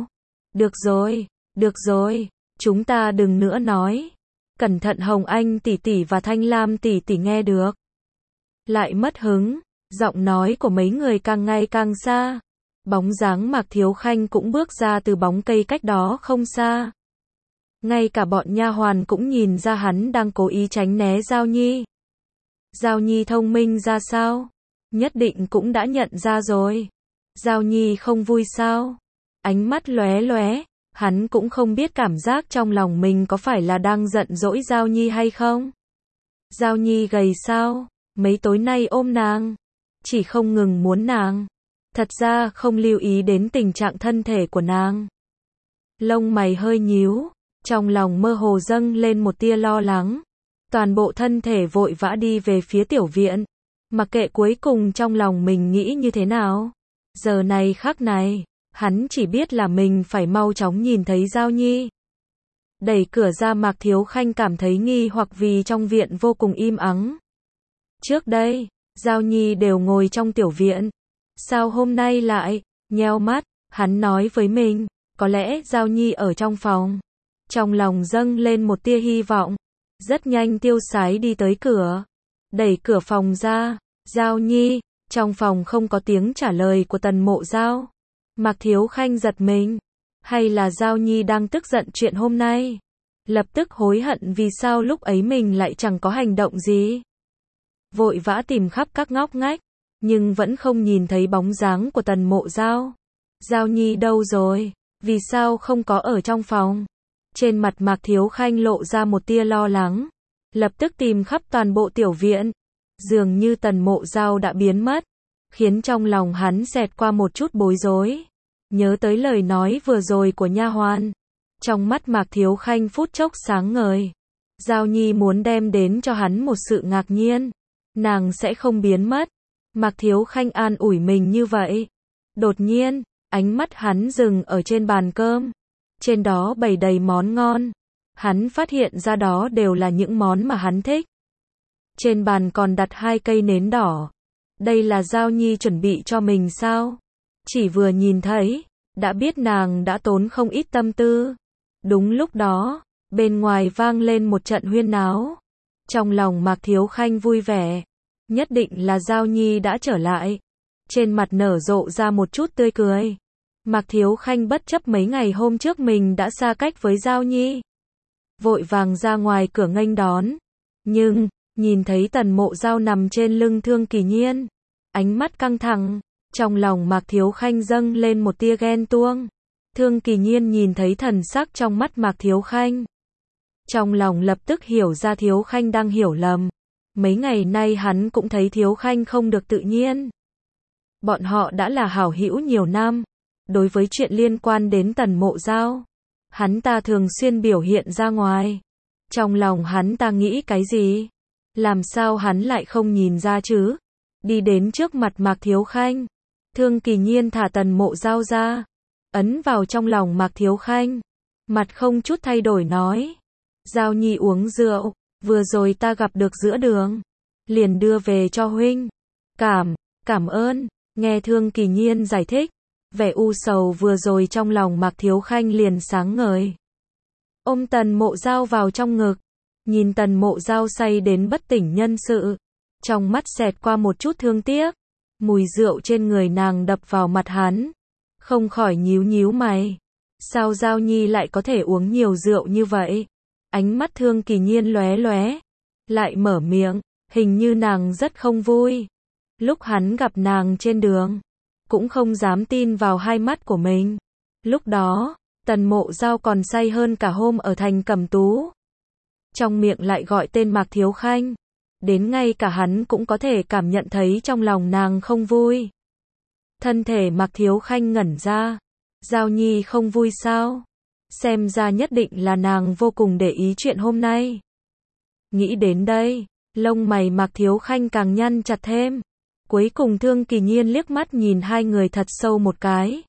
Được rồi, chúng ta đừng nữa nói. Cẩn thận Hồng Anh tỷ tỷ và Thanh Lam tỷ tỷ nghe được. Lại mất hứng, giọng nói của mấy người càng ngày càng xa. Bóng dáng Mạc Thiếu Khanh cũng bước ra từ bóng cây cách đó không xa. Ngay cả bọn nha hoàn cũng nhìn ra hắn đang cố ý tránh né Giao Nhi. Giao Nhi thông minh ra sao? Nhất định cũng đã nhận ra rồi. Giao Nhi không vui sao? Ánh mắt lóe lóe, hắn cũng không biết cảm giác trong lòng mình có phải là đang giận dỗi Giao Nhi hay không. Giao Nhi gầy sao? Mấy tối nay ôm nàng, chỉ không ngừng muốn nàng. Thật ra không lưu ý đến tình trạng thân thể của nàng. Lông mày hơi nhíu, trong lòng mơ hồ dâng lên một tia lo lắng. Toàn bộ thân thể vội vã đi về phía tiểu viện. Mặc kệ cuối cùng trong lòng mình nghĩ như thế nào. Giờ này khắc này, hắn chỉ biết là mình phải mau chóng nhìn thấy Giao Nhi. Đẩy cửa ra Mạc Thiếu Khanh cảm thấy nghi hoặc vì trong viện vô cùng im ắng. Trước đây, Giao Nhi đều ngồi trong tiểu viện. Sao hôm nay lại, nheo mắt, hắn nói với mình, có lẽ Giao Nhi ở trong phòng. Trong lòng dâng lên một tia hy vọng. Rất nhanh tiêu sái đi tới cửa. Đẩy cửa phòng ra, Giao Nhi, trong phòng không có tiếng trả lời của Tần Mộ Giao. Mạc Thiếu Khanh giật mình. Hay là Giao Nhi đang tức giận chuyện hôm nay? Lập tức hối hận vì sao lúc ấy mình lại chẳng có hành động gì. Vội vã tìm khắp các ngóc ngách, nhưng vẫn không nhìn thấy bóng dáng của Tần Mộ Giao. Giao Nhi đâu rồi? Vì sao không có ở trong phòng? Trên mặt Mạc Thiếu Khanh lộ ra một tia lo lắng. Lập tức tìm khắp toàn bộ tiểu viện. Dường như Tần Mộ Giao đã biến mất, khiến trong lòng hắn xẹt qua một chút bối rối. Nhớ tới lời nói vừa rồi của nha hoàn. Trong mắt Mạc Thiếu Khanh phút chốc sáng ngời. Giao Nhi muốn đem đến cho hắn một sự ngạc nhiên. Nàng sẽ không biến mất. Mạc Thiếu Khanh an ủi mình như vậy. Đột nhiên, ánh mắt hắn dừng ở trên bàn cơm. Trên đó bày đầy món ngon. Hắn phát hiện ra đó đều là những món mà hắn thích. Trên bàn còn đặt 2 cây nến đỏ. Đây là Giao Nhi chuẩn bị cho mình sao? Chỉ vừa nhìn thấy, đã biết nàng đã tốn không ít tâm tư. Đúng lúc đó, bên ngoài vang lên một trận huyên náo. Trong lòng Mạc Thiếu Khanh vui vẻ. Nhất định là Giao Nhi đã trở lại. Trên mặt nở rộ ra một chút tươi cười. Mạc Thiếu Khanh bất chấp mấy ngày hôm trước mình đã xa cách với Giao Nhi. Vội vàng ra ngoài cửa nghênh đón. Nhưng, nhìn thấy Tần Mộ Giao nằm trên lưng Thương Kỳ Nhiên. Ánh mắt căng thẳng. Trong lòng Mạc Thiếu Khanh dâng lên một tia ghen tuông. Thương Kỳ Nhiên nhìn thấy thần sắc trong mắt Mạc Thiếu Khanh. Trong lòng lập tức hiểu ra Thiếu Khanh đang hiểu lầm. Mấy ngày nay hắn cũng thấy Thiếu Khanh không được tự nhiên. Bọn họ đã là hảo hữu nhiều năm. Đối với chuyện liên quan đến Tần Mộ Giao, hắn ta thường xuyên biểu hiện ra ngoài. Trong lòng hắn ta nghĩ cái gì? Làm sao hắn lại không nhìn ra chứ? Đi đến trước mặt Mạc Thiếu Khanh. Thương Kỳ Nhiên thả Tần Mộ Giao ra. Ấn vào trong lòng Mạc Thiếu Khanh. Mặt không chút thay đổi nói. Giao Nhi uống rượu. Vừa rồi ta gặp được giữa đường. liền đưa về cho huynh. Cảm ơn, nghe Thương Kỳ Nhiên giải thích, vẻ u sầu vừa rồi trong lòng Mạc Thiếu Khanh liền sáng ngời. Ôm Tần Mộ Giao vào trong ngực, nhìn Tần Mộ Giao say đến bất tỉnh nhân sự, trong mắt xẹt qua một chút thương tiếc, mùi rượu trên người nàng đập vào mặt hắn, không khỏi nhíu nhíu mày. Sao Giao Nhi lại có thể uống nhiều rượu như vậy? Ánh mắt Thương Kỳ Nhiên lóe lóe, lại mở miệng, hình như nàng rất không vui. Lúc hắn gặp nàng trên đường, cũng không dám tin vào hai mắt của mình. Lúc đó, Tần Mộ Giao còn say hơn cả hôm ở thành Cẩm Tú. Trong miệng lại gọi tên Mạc Thiếu Khanh, đến ngay cả hắn cũng có thể cảm nhận thấy trong lòng nàng không vui. Thân thể Mạc Thiếu Khanh ngẩn ra, Giao Nhi không vui sao? Xem ra nhất định là nàng vô cùng để ý chuyện hôm nay. Nghĩ đến đây, lông mày Mạc Thiếu Khanh càng nhăn chặt thêm. Cuối cùng Thương Kỳ Nhiên liếc mắt nhìn hai người thật sâu một cái,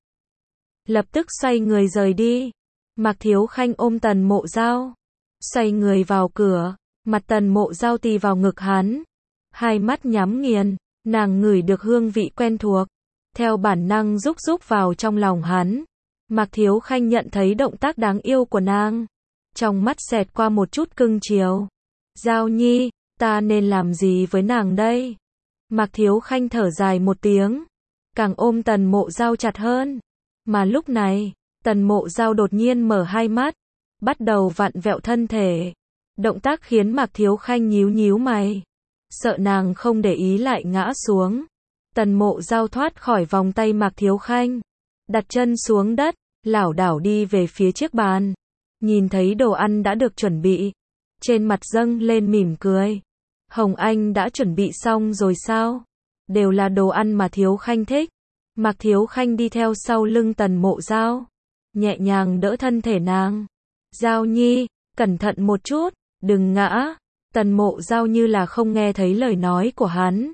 lập tức xoay người rời đi. Mạc Thiếu Khanh ôm Tần Mộ Giao, xoay người vào cửa, mặt Tần Mộ Giao tì vào ngực hắn, hai mắt nhắm nghiền, nàng ngửi được hương vị quen thuộc, theo bản năng rúc vào trong lòng hắn. Mạc Thiếu Khanh nhận thấy động tác đáng yêu của nàng, trong mắt xẹt qua một chút cưng chiều. Giao Nhi, ta nên làm gì với nàng đây? Mạc Thiếu Khanh thở dài một tiếng, càng ôm Tần Mộ Giao chặt hơn. Mà lúc này, Tần Mộ Giao đột nhiên mở hai mắt, bắt đầu vặn vẹo thân thể. Động tác khiến Mạc Thiếu Khanh nhíu nhíu mày, sợ nàng không để ý lại ngã xuống. Tần Mộ Giao thoát khỏi vòng tay Mạc Thiếu Khanh, đặt chân xuống đất, lảo đảo đi về phía chiếc bàn. Nhìn thấy đồ ăn đã được chuẩn bị, trên mặt dâng lên mỉm cười. Hồng Anh đã chuẩn bị xong rồi sao? Đều là đồ ăn mà Thiếu Khanh thích. Mạc Thiếu Khanh đi theo sau lưng Tần Mộ Giao, nhẹ nhàng đỡ thân thể nàng. Giao Nhi, cẩn thận một chút, đừng ngã. Tần Mộ Giao như là không nghe thấy lời nói của hắn,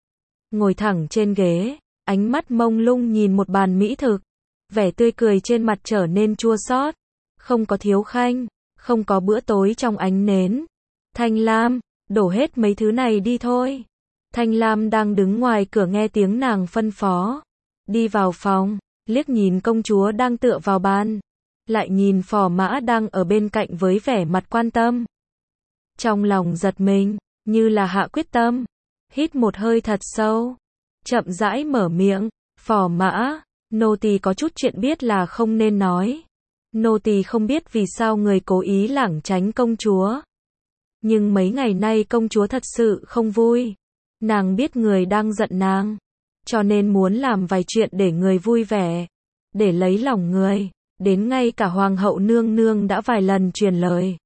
ngồi thẳng trên ghế, ánh mắt mông lung nhìn một bàn mỹ thực, vẻ tươi cười trên mặt trở nên chua xót. Không có Thiếu Khanh, không có bữa tối trong ánh nến. Thanh Lam, đổ hết mấy thứ này đi thôi. Thanh Lam đang đứng ngoài cửa nghe tiếng nàng phân phó, đi vào phòng, liếc nhìn công chúa đang tựa vào bàn, lại nhìn Phò Mã đang ở bên cạnh với vẻ mặt quan tâm. Trong lòng giật mình, như là hạ quyết tâm, hít một hơi thật sâu, chậm rãi mở miệng. Phò Mã, nô tỳ có chút chuyện biết là không nên nói. Nô tỳ không biết vì sao người cố ý lảng tránh công chúa, nhưng mấy ngày nay công chúa thật sự không vui. Nàng biết người đang giận nàng, cho nên muốn làm vài chuyện để người vui vẻ, để lấy lòng người. Đến ngay cả Hoàng hậu nương nương đã vài lần truyền lời,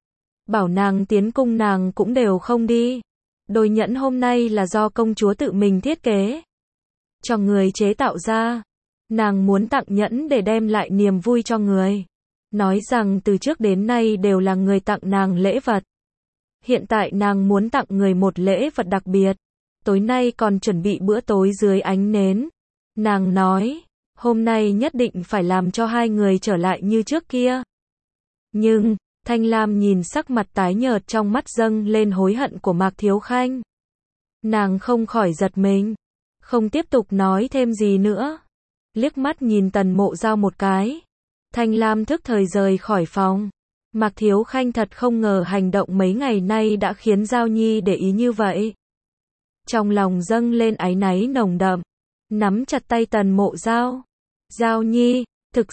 bảo nàng tiến cung nàng cũng đều không đi. Đôi nhẫn hôm nay là do công chúa tự mình thiết kế, cho người chế tạo ra. Nàng muốn tặng nhẫn để đem lại niềm vui cho người. Nói rằng từ trước đến nay đều là người tặng nàng lễ vật. Hiện tại nàng muốn tặng người một lễ vật đặc biệt. Tối nay còn chuẩn bị bữa tối dưới ánh nến. Nàng nói, hôm nay nhất định phải làm cho hai người trở lại như trước kia. Nhưng, Thanh Lam nhìn sắc mặt tái nhợt trong mắt dâng lên hối hận của Mạc Thiếu Khanh. Nàng không khỏi giật mình, không tiếp tục nói thêm gì nữa. Liếc mắt nhìn Tần Mộ Giao một cái, Thanh Lam thức thời rời khỏi phòng. Mạc Thiếu Khanh thật không ngờ hành động mấy ngày nay đã khiến Giao Nhi để ý như vậy. Trong lòng dâng lên áy náy nồng đậm, nắm chặt tay Tần Mộ Giao. Giao Nhi, thực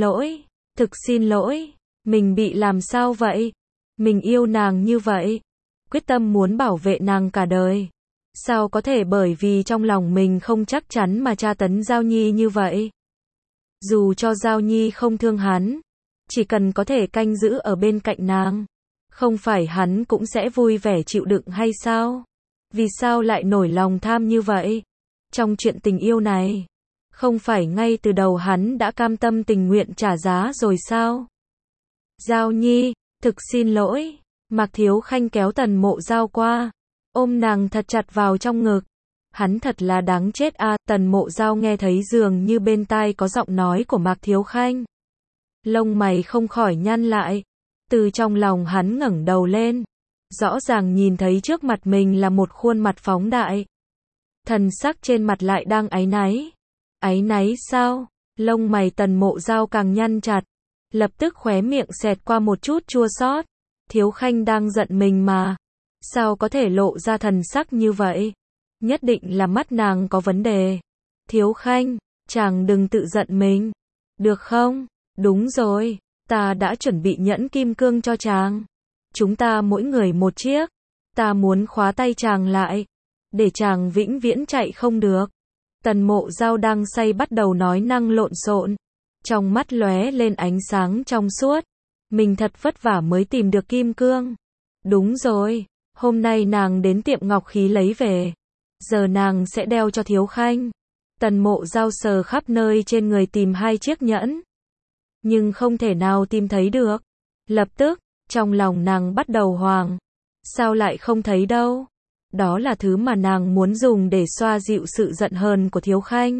xin lỗi, mình bị làm sao vậy? Mình yêu nàng như vậy, quyết tâm muốn bảo vệ nàng cả đời. Sao có thể bởi vì trong lòng mình không chắc chắn mà tra tấn Giao Nhi như vậy? Dù cho Giao Nhi không thương hắn, chỉ cần có thể canh giữ ở bên cạnh nàng, không phải hắn cũng sẽ vui vẻ chịu đựng hay sao? Vì sao lại nổi lòng tham như vậy? Trong chuyện tình yêu này, không phải ngay từ đầu hắn đã cam tâm tình nguyện trả giá rồi sao? Giao Nhi, thực xin lỗi. Mạc Thiếu Khanh kéo Tần Mộ Giao qua, ôm nàng thật chặt vào trong ngực. Hắn thật là đáng chết a. Tần Mộ Giao nghe thấy dường như bên tai có giọng nói của Mạc Thiếu Khanh, lông mày không khỏi nhăn lại. Từ trong lòng hắn ngẩng đầu lên, rõ ràng nhìn thấy trước mặt mình là một khuôn mặt phóng đại. Thần sắc trên mặt lại đang áy náy. Áy náy sao? Lông mày Tần Mộ Dao càng nhăn chặt, lập tức khóe miệng xẹt qua một chút chua xót. Thiếu Khanh đang giận mình mà, sao có thể lộ ra thần sắc như vậy? Nhất định là mắt nàng có vấn đề. Thiếu Khanh, chàng đừng tự giận mình, được không? Đúng rồi, ta đã chuẩn bị nhẫn kim cương cho chàng. Chúng ta mỗi người một chiếc. Ta muốn khóa tay chàng lại, để chàng vĩnh viễn chạy không được. Tần Mộ Dao đang say bắt đầu nói năng lộn xộn, trong mắt lóe lên ánh sáng trong suốt. Mình thật vất vả mới tìm được kim cương. Đúng rồi, hôm nay nàng đến tiệm ngọc khí lấy về, giờ nàng sẽ đeo cho Thiếu Khanh. Tần Mộ Dao sờ khắp nơi trên người tìm 2 chiếc nhẫn, nhưng không thể nào tìm thấy được. Lập tức, trong lòng nàng bắt đầu hoảng. Sao lại không thấy đâu? Đó là thứ mà nàng muốn dùng để xoa dịu sự giận hờn của Thiếu Khanh.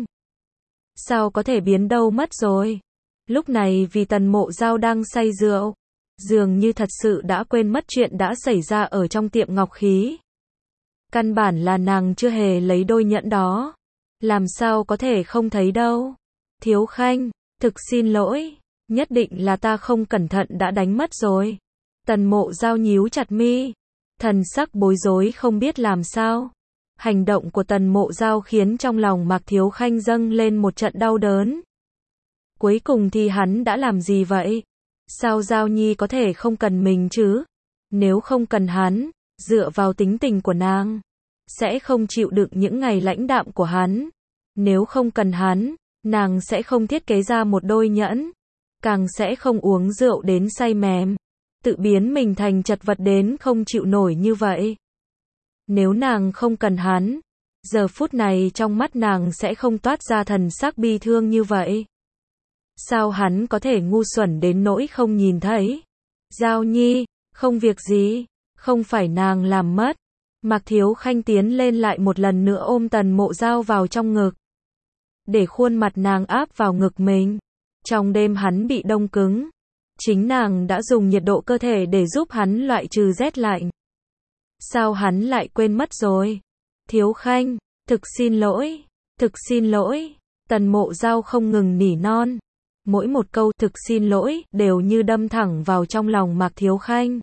Sao có thể biến đâu mất rồi? Lúc này vì Tần Mộ Dao đang say rượu, dường như thật sự đã quên mất chuyện đã xảy ra ở trong tiệm ngọc khí. Căn bản là nàng chưa hề lấy đôi nhẫn đó. Làm sao có thể không thấy đâu? Thiếu Khanh, thực xin lỗi, nhất định là ta không cẩn thận đã đánh mất rồi. Tần Mộ Dao nhíu chặt mi, thần sắc bối rối không biết làm sao. Hành động của Tần Mộ Dao khiến trong lòng Mạc Thiếu Khanh dâng lên một trận đau đớn. Cuối cùng thì hắn đã làm gì vậy? Sao Giao Nhi có thể không cần mình chứ? Nếu không cần hắn, dựa vào tính tình của nàng, sẽ không chịu đựng những ngày lãnh đạm của hắn. Nếu không cần hắn, nàng sẽ không thiết kế ra một đôi nhẫn, càng sẽ không uống rượu đến say mềm, tự biến mình thành chật vật đến không chịu nổi như vậy. Nếu nàng không cần hắn, giờ phút này trong mắt nàng sẽ không toát ra thần sắc bi thương như vậy. Sao hắn có thể ngu xuẩn đến nỗi không nhìn thấy? Giao Nhi, không việc gì, không phải nàng làm mất. Mạc Thiếu Khanh tiến lên lại một lần nữa ôm Tần Mộ Dao vào trong ngực, để khuôn mặt nàng áp vào ngực mình. Trong đêm hắn bị đông cứng, chính nàng đã dùng nhiệt độ cơ thể để giúp hắn loại trừ rét lạnh. Sao hắn lại quên mất rồi? Thiếu Khanh, thực xin lỗi, thực xin lỗi. Tần Mộ Dao không ngừng nỉ non. Mỗi một câu thực xin lỗi đều như đâm thẳng vào trong lòng Mạc Thiếu Khanh.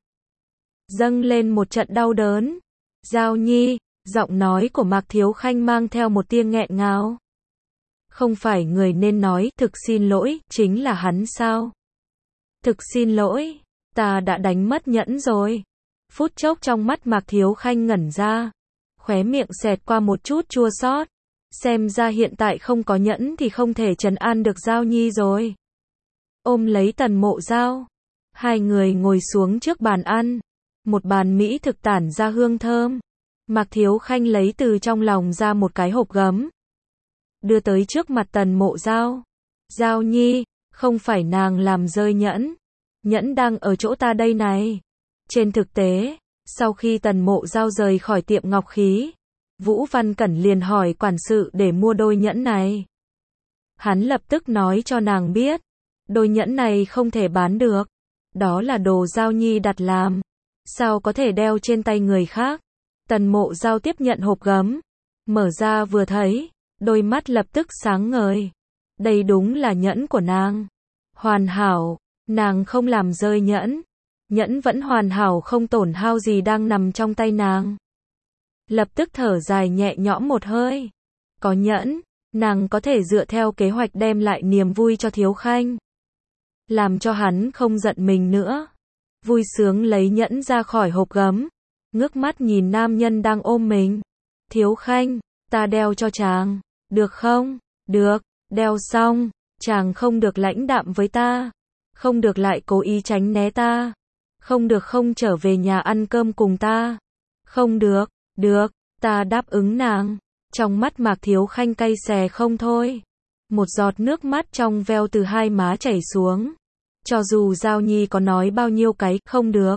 Dâng lên một trận đau đớn. Giao Nhi, giọng nói của Mạc Thiếu Khanh mang theo một tia nghẹn ngào. Không phải người nên nói thực xin lỗi chính là hắn sao? Thực xin lỗi, ta đã đánh mất nhẫn rồi. Phút chốc trong mắt Mạc Thiếu Khanh ngẩn ra, khóe miệng xẹt qua một chút chua xót. Xem ra hiện tại không có nhẫn thì không thể trấn an được Giao Nhi rồi. Ôm lấy Tần Mộ Dao, hai người ngồi xuống trước bàn ăn. Một bàn mỹ thực tản ra hương thơm. Mạc Thiếu Khanh lấy từ trong lòng ra một cái hộp gấm, đưa tới trước mặt Tần Mộ Dao. Giao Nhi, không phải nàng làm rơi nhẫn. Nhẫn đang ở chỗ ta đây này. Trên thực tế, sau khi Tần Mộ Dao rời khỏi tiệm ngọc khí, Vũ Văn Cẩn liền hỏi quản sự để mua đôi nhẫn này. Hắn lập tức nói cho nàng biết, đôi nhẫn này không thể bán được. Đó là đồ Giao Nhi đặt làm, sao có thể đeo trên tay người khác. Tần Mộ Dao tiếp nhận hộp gấm, mở ra vừa thấy, đôi mắt lập tức sáng ngời. Đây đúng là nhẫn của nàng. Hoàn hảo, nàng không làm rơi nhẫn. Nhẫn vẫn hoàn hảo không tổn hao gì đang nằm trong tay nàng. Lập tức thở dài nhẹ nhõm một hơi. Có nhẫn, nàng có thể dựa theo kế hoạch đem lại niềm vui cho Thiếu Khanh, làm cho hắn không giận mình nữa. Vui sướng lấy nhẫn ra khỏi hộp gấm, ngước mắt nhìn nam nhân đang ôm mình. Thiếu Khanh, ta đeo cho chàng, được không? Được, đeo xong, chàng không được lãnh đạm với ta, không được lại cố ý tránh né ta, không được không trở về nhà ăn cơm cùng ta, không được. Được, ta đáp ứng nàng. Trong mắt Mạc Thiếu Khanh cay xè không thôi. Một giọt nước mắt trong veo từ hai má chảy xuống. Cho dù Giao Nhi có nói bao nhiêu cái không được,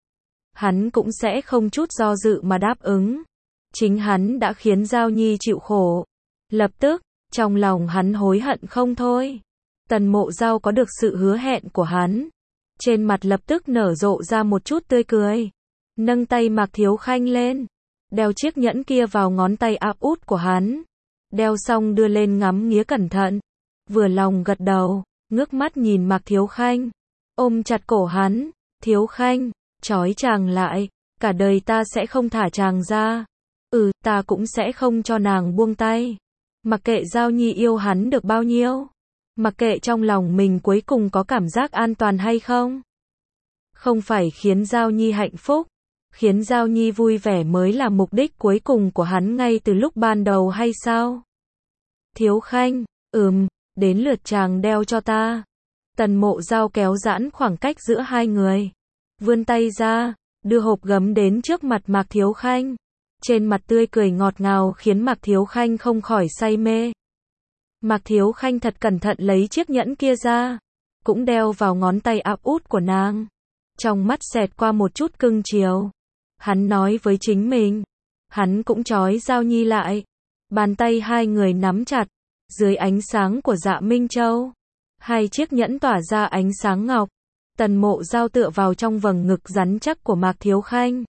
hắn cũng sẽ không chút do dự mà đáp ứng. Chính hắn đã khiến Giao Nhi chịu khổ. Lập tức, trong lòng hắn hối hận không thôi. Tần Mộ Dao có được sự hứa hẹn của hắn, trên mặt lập tức nở rộ ra một chút tươi cười. nâng tay Mạc Thiếu Khanh lên, đeo chiếc nhẫn kia vào ngón tay áp út của hắn. Đeo xong đưa lên ngắm nghía cẩn thận, vừa lòng gật đầu, ngước mắt nhìn Mạc Thiếu Khanh, ôm chặt cổ hắn, Thiếu Khanh, trói chàng lại, cả đời ta sẽ không thả chàng ra. Ta cũng sẽ không cho nàng buông tay. Mặc kệ Giao Nhi yêu hắn được bao nhiêu, mặc kệ trong lòng mình cuối cùng có cảm giác an toàn hay không. Không phải khiến Giao Nhi hạnh phúc, khiến Giao Nhi vui vẻ mới là mục đích cuối cùng của hắn ngay từ lúc ban đầu hay sao? Thiếu Khanh, đến lượt chàng đeo cho ta. Tần Mộ Giao kéo giãn khoảng cách giữa hai người, vươn tay ra, đưa hộp gấm đến trước mặt Mạc Thiếu Khanh. Trên mặt tươi cười ngọt ngào khiến Mạc Thiếu Khanh không khỏi say mê. Mạc Thiếu Khanh thật cẩn thận lấy chiếc nhẫn kia ra, cũng đeo vào ngón tay áp út của nàng. Trong mắt xẹt qua một chút cưng chiều. Hắn nói với chính mình, hắn cũng trói Giao Nhi lại. Bàn tay hai người nắm chặt, dưới ánh sáng của Dạ Minh Châu. Hai chiếc nhẫn tỏa ra ánh sáng ngọc. Tần Mộ Giao tựa vào trong vầng ngực rắn chắc của Mạc Thiếu Khanh.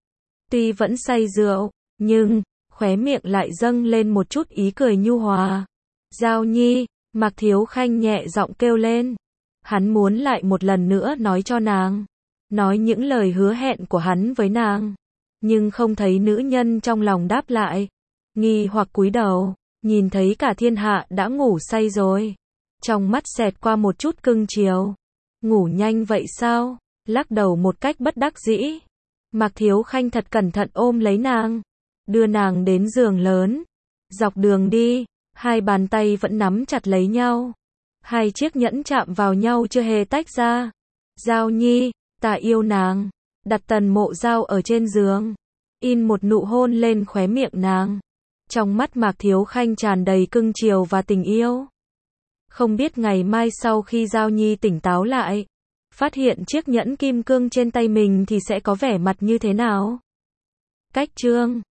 Tuy vẫn say rượu, nhưng khóe miệng lại dâng lên một chút ý cười nhu hòa. Giao Nhi, Mạc Thiếu Khanh nhẹ giọng kêu lên. Hắn muốn lại một lần nữa nói cho nàng, nói những lời hứa hẹn của hắn với nàng, nhưng không thấy nữ nhân trong lòng đáp lại. Nghi hoặc cúi đầu, nhìn thấy cả thiên hạ đã ngủ say rồi. Trong mắt xẹt qua một chút cưng chiều. Ngủ nhanh vậy sao? Lắc đầu một cách bất đắc dĩ. Mạc Thiếu Khanh thật cẩn thận ôm lấy nàng, đưa nàng đến giường lớn. Dọc đường đi, hai bàn tay vẫn nắm chặt lấy nhau. Hai chiếc nhẫn chạm vào nhau chưa hề tách ra. Giao Nhi, ta yêu nàng. Đặt Tần Mộ Giao ở trên giường, in một nụ hôn lên khóe miệng nàng. Trong mắt Mạc Thiếu Khanh tràn đầy cưng chiều và tình yêu. Không biết ngày mai sau khi Giao Nhi tỉnh táo lại, phát hiện chiếc nhẫn kim cương trên tay mình thì sẽ có vẻ mặt như thế nào. Cách chương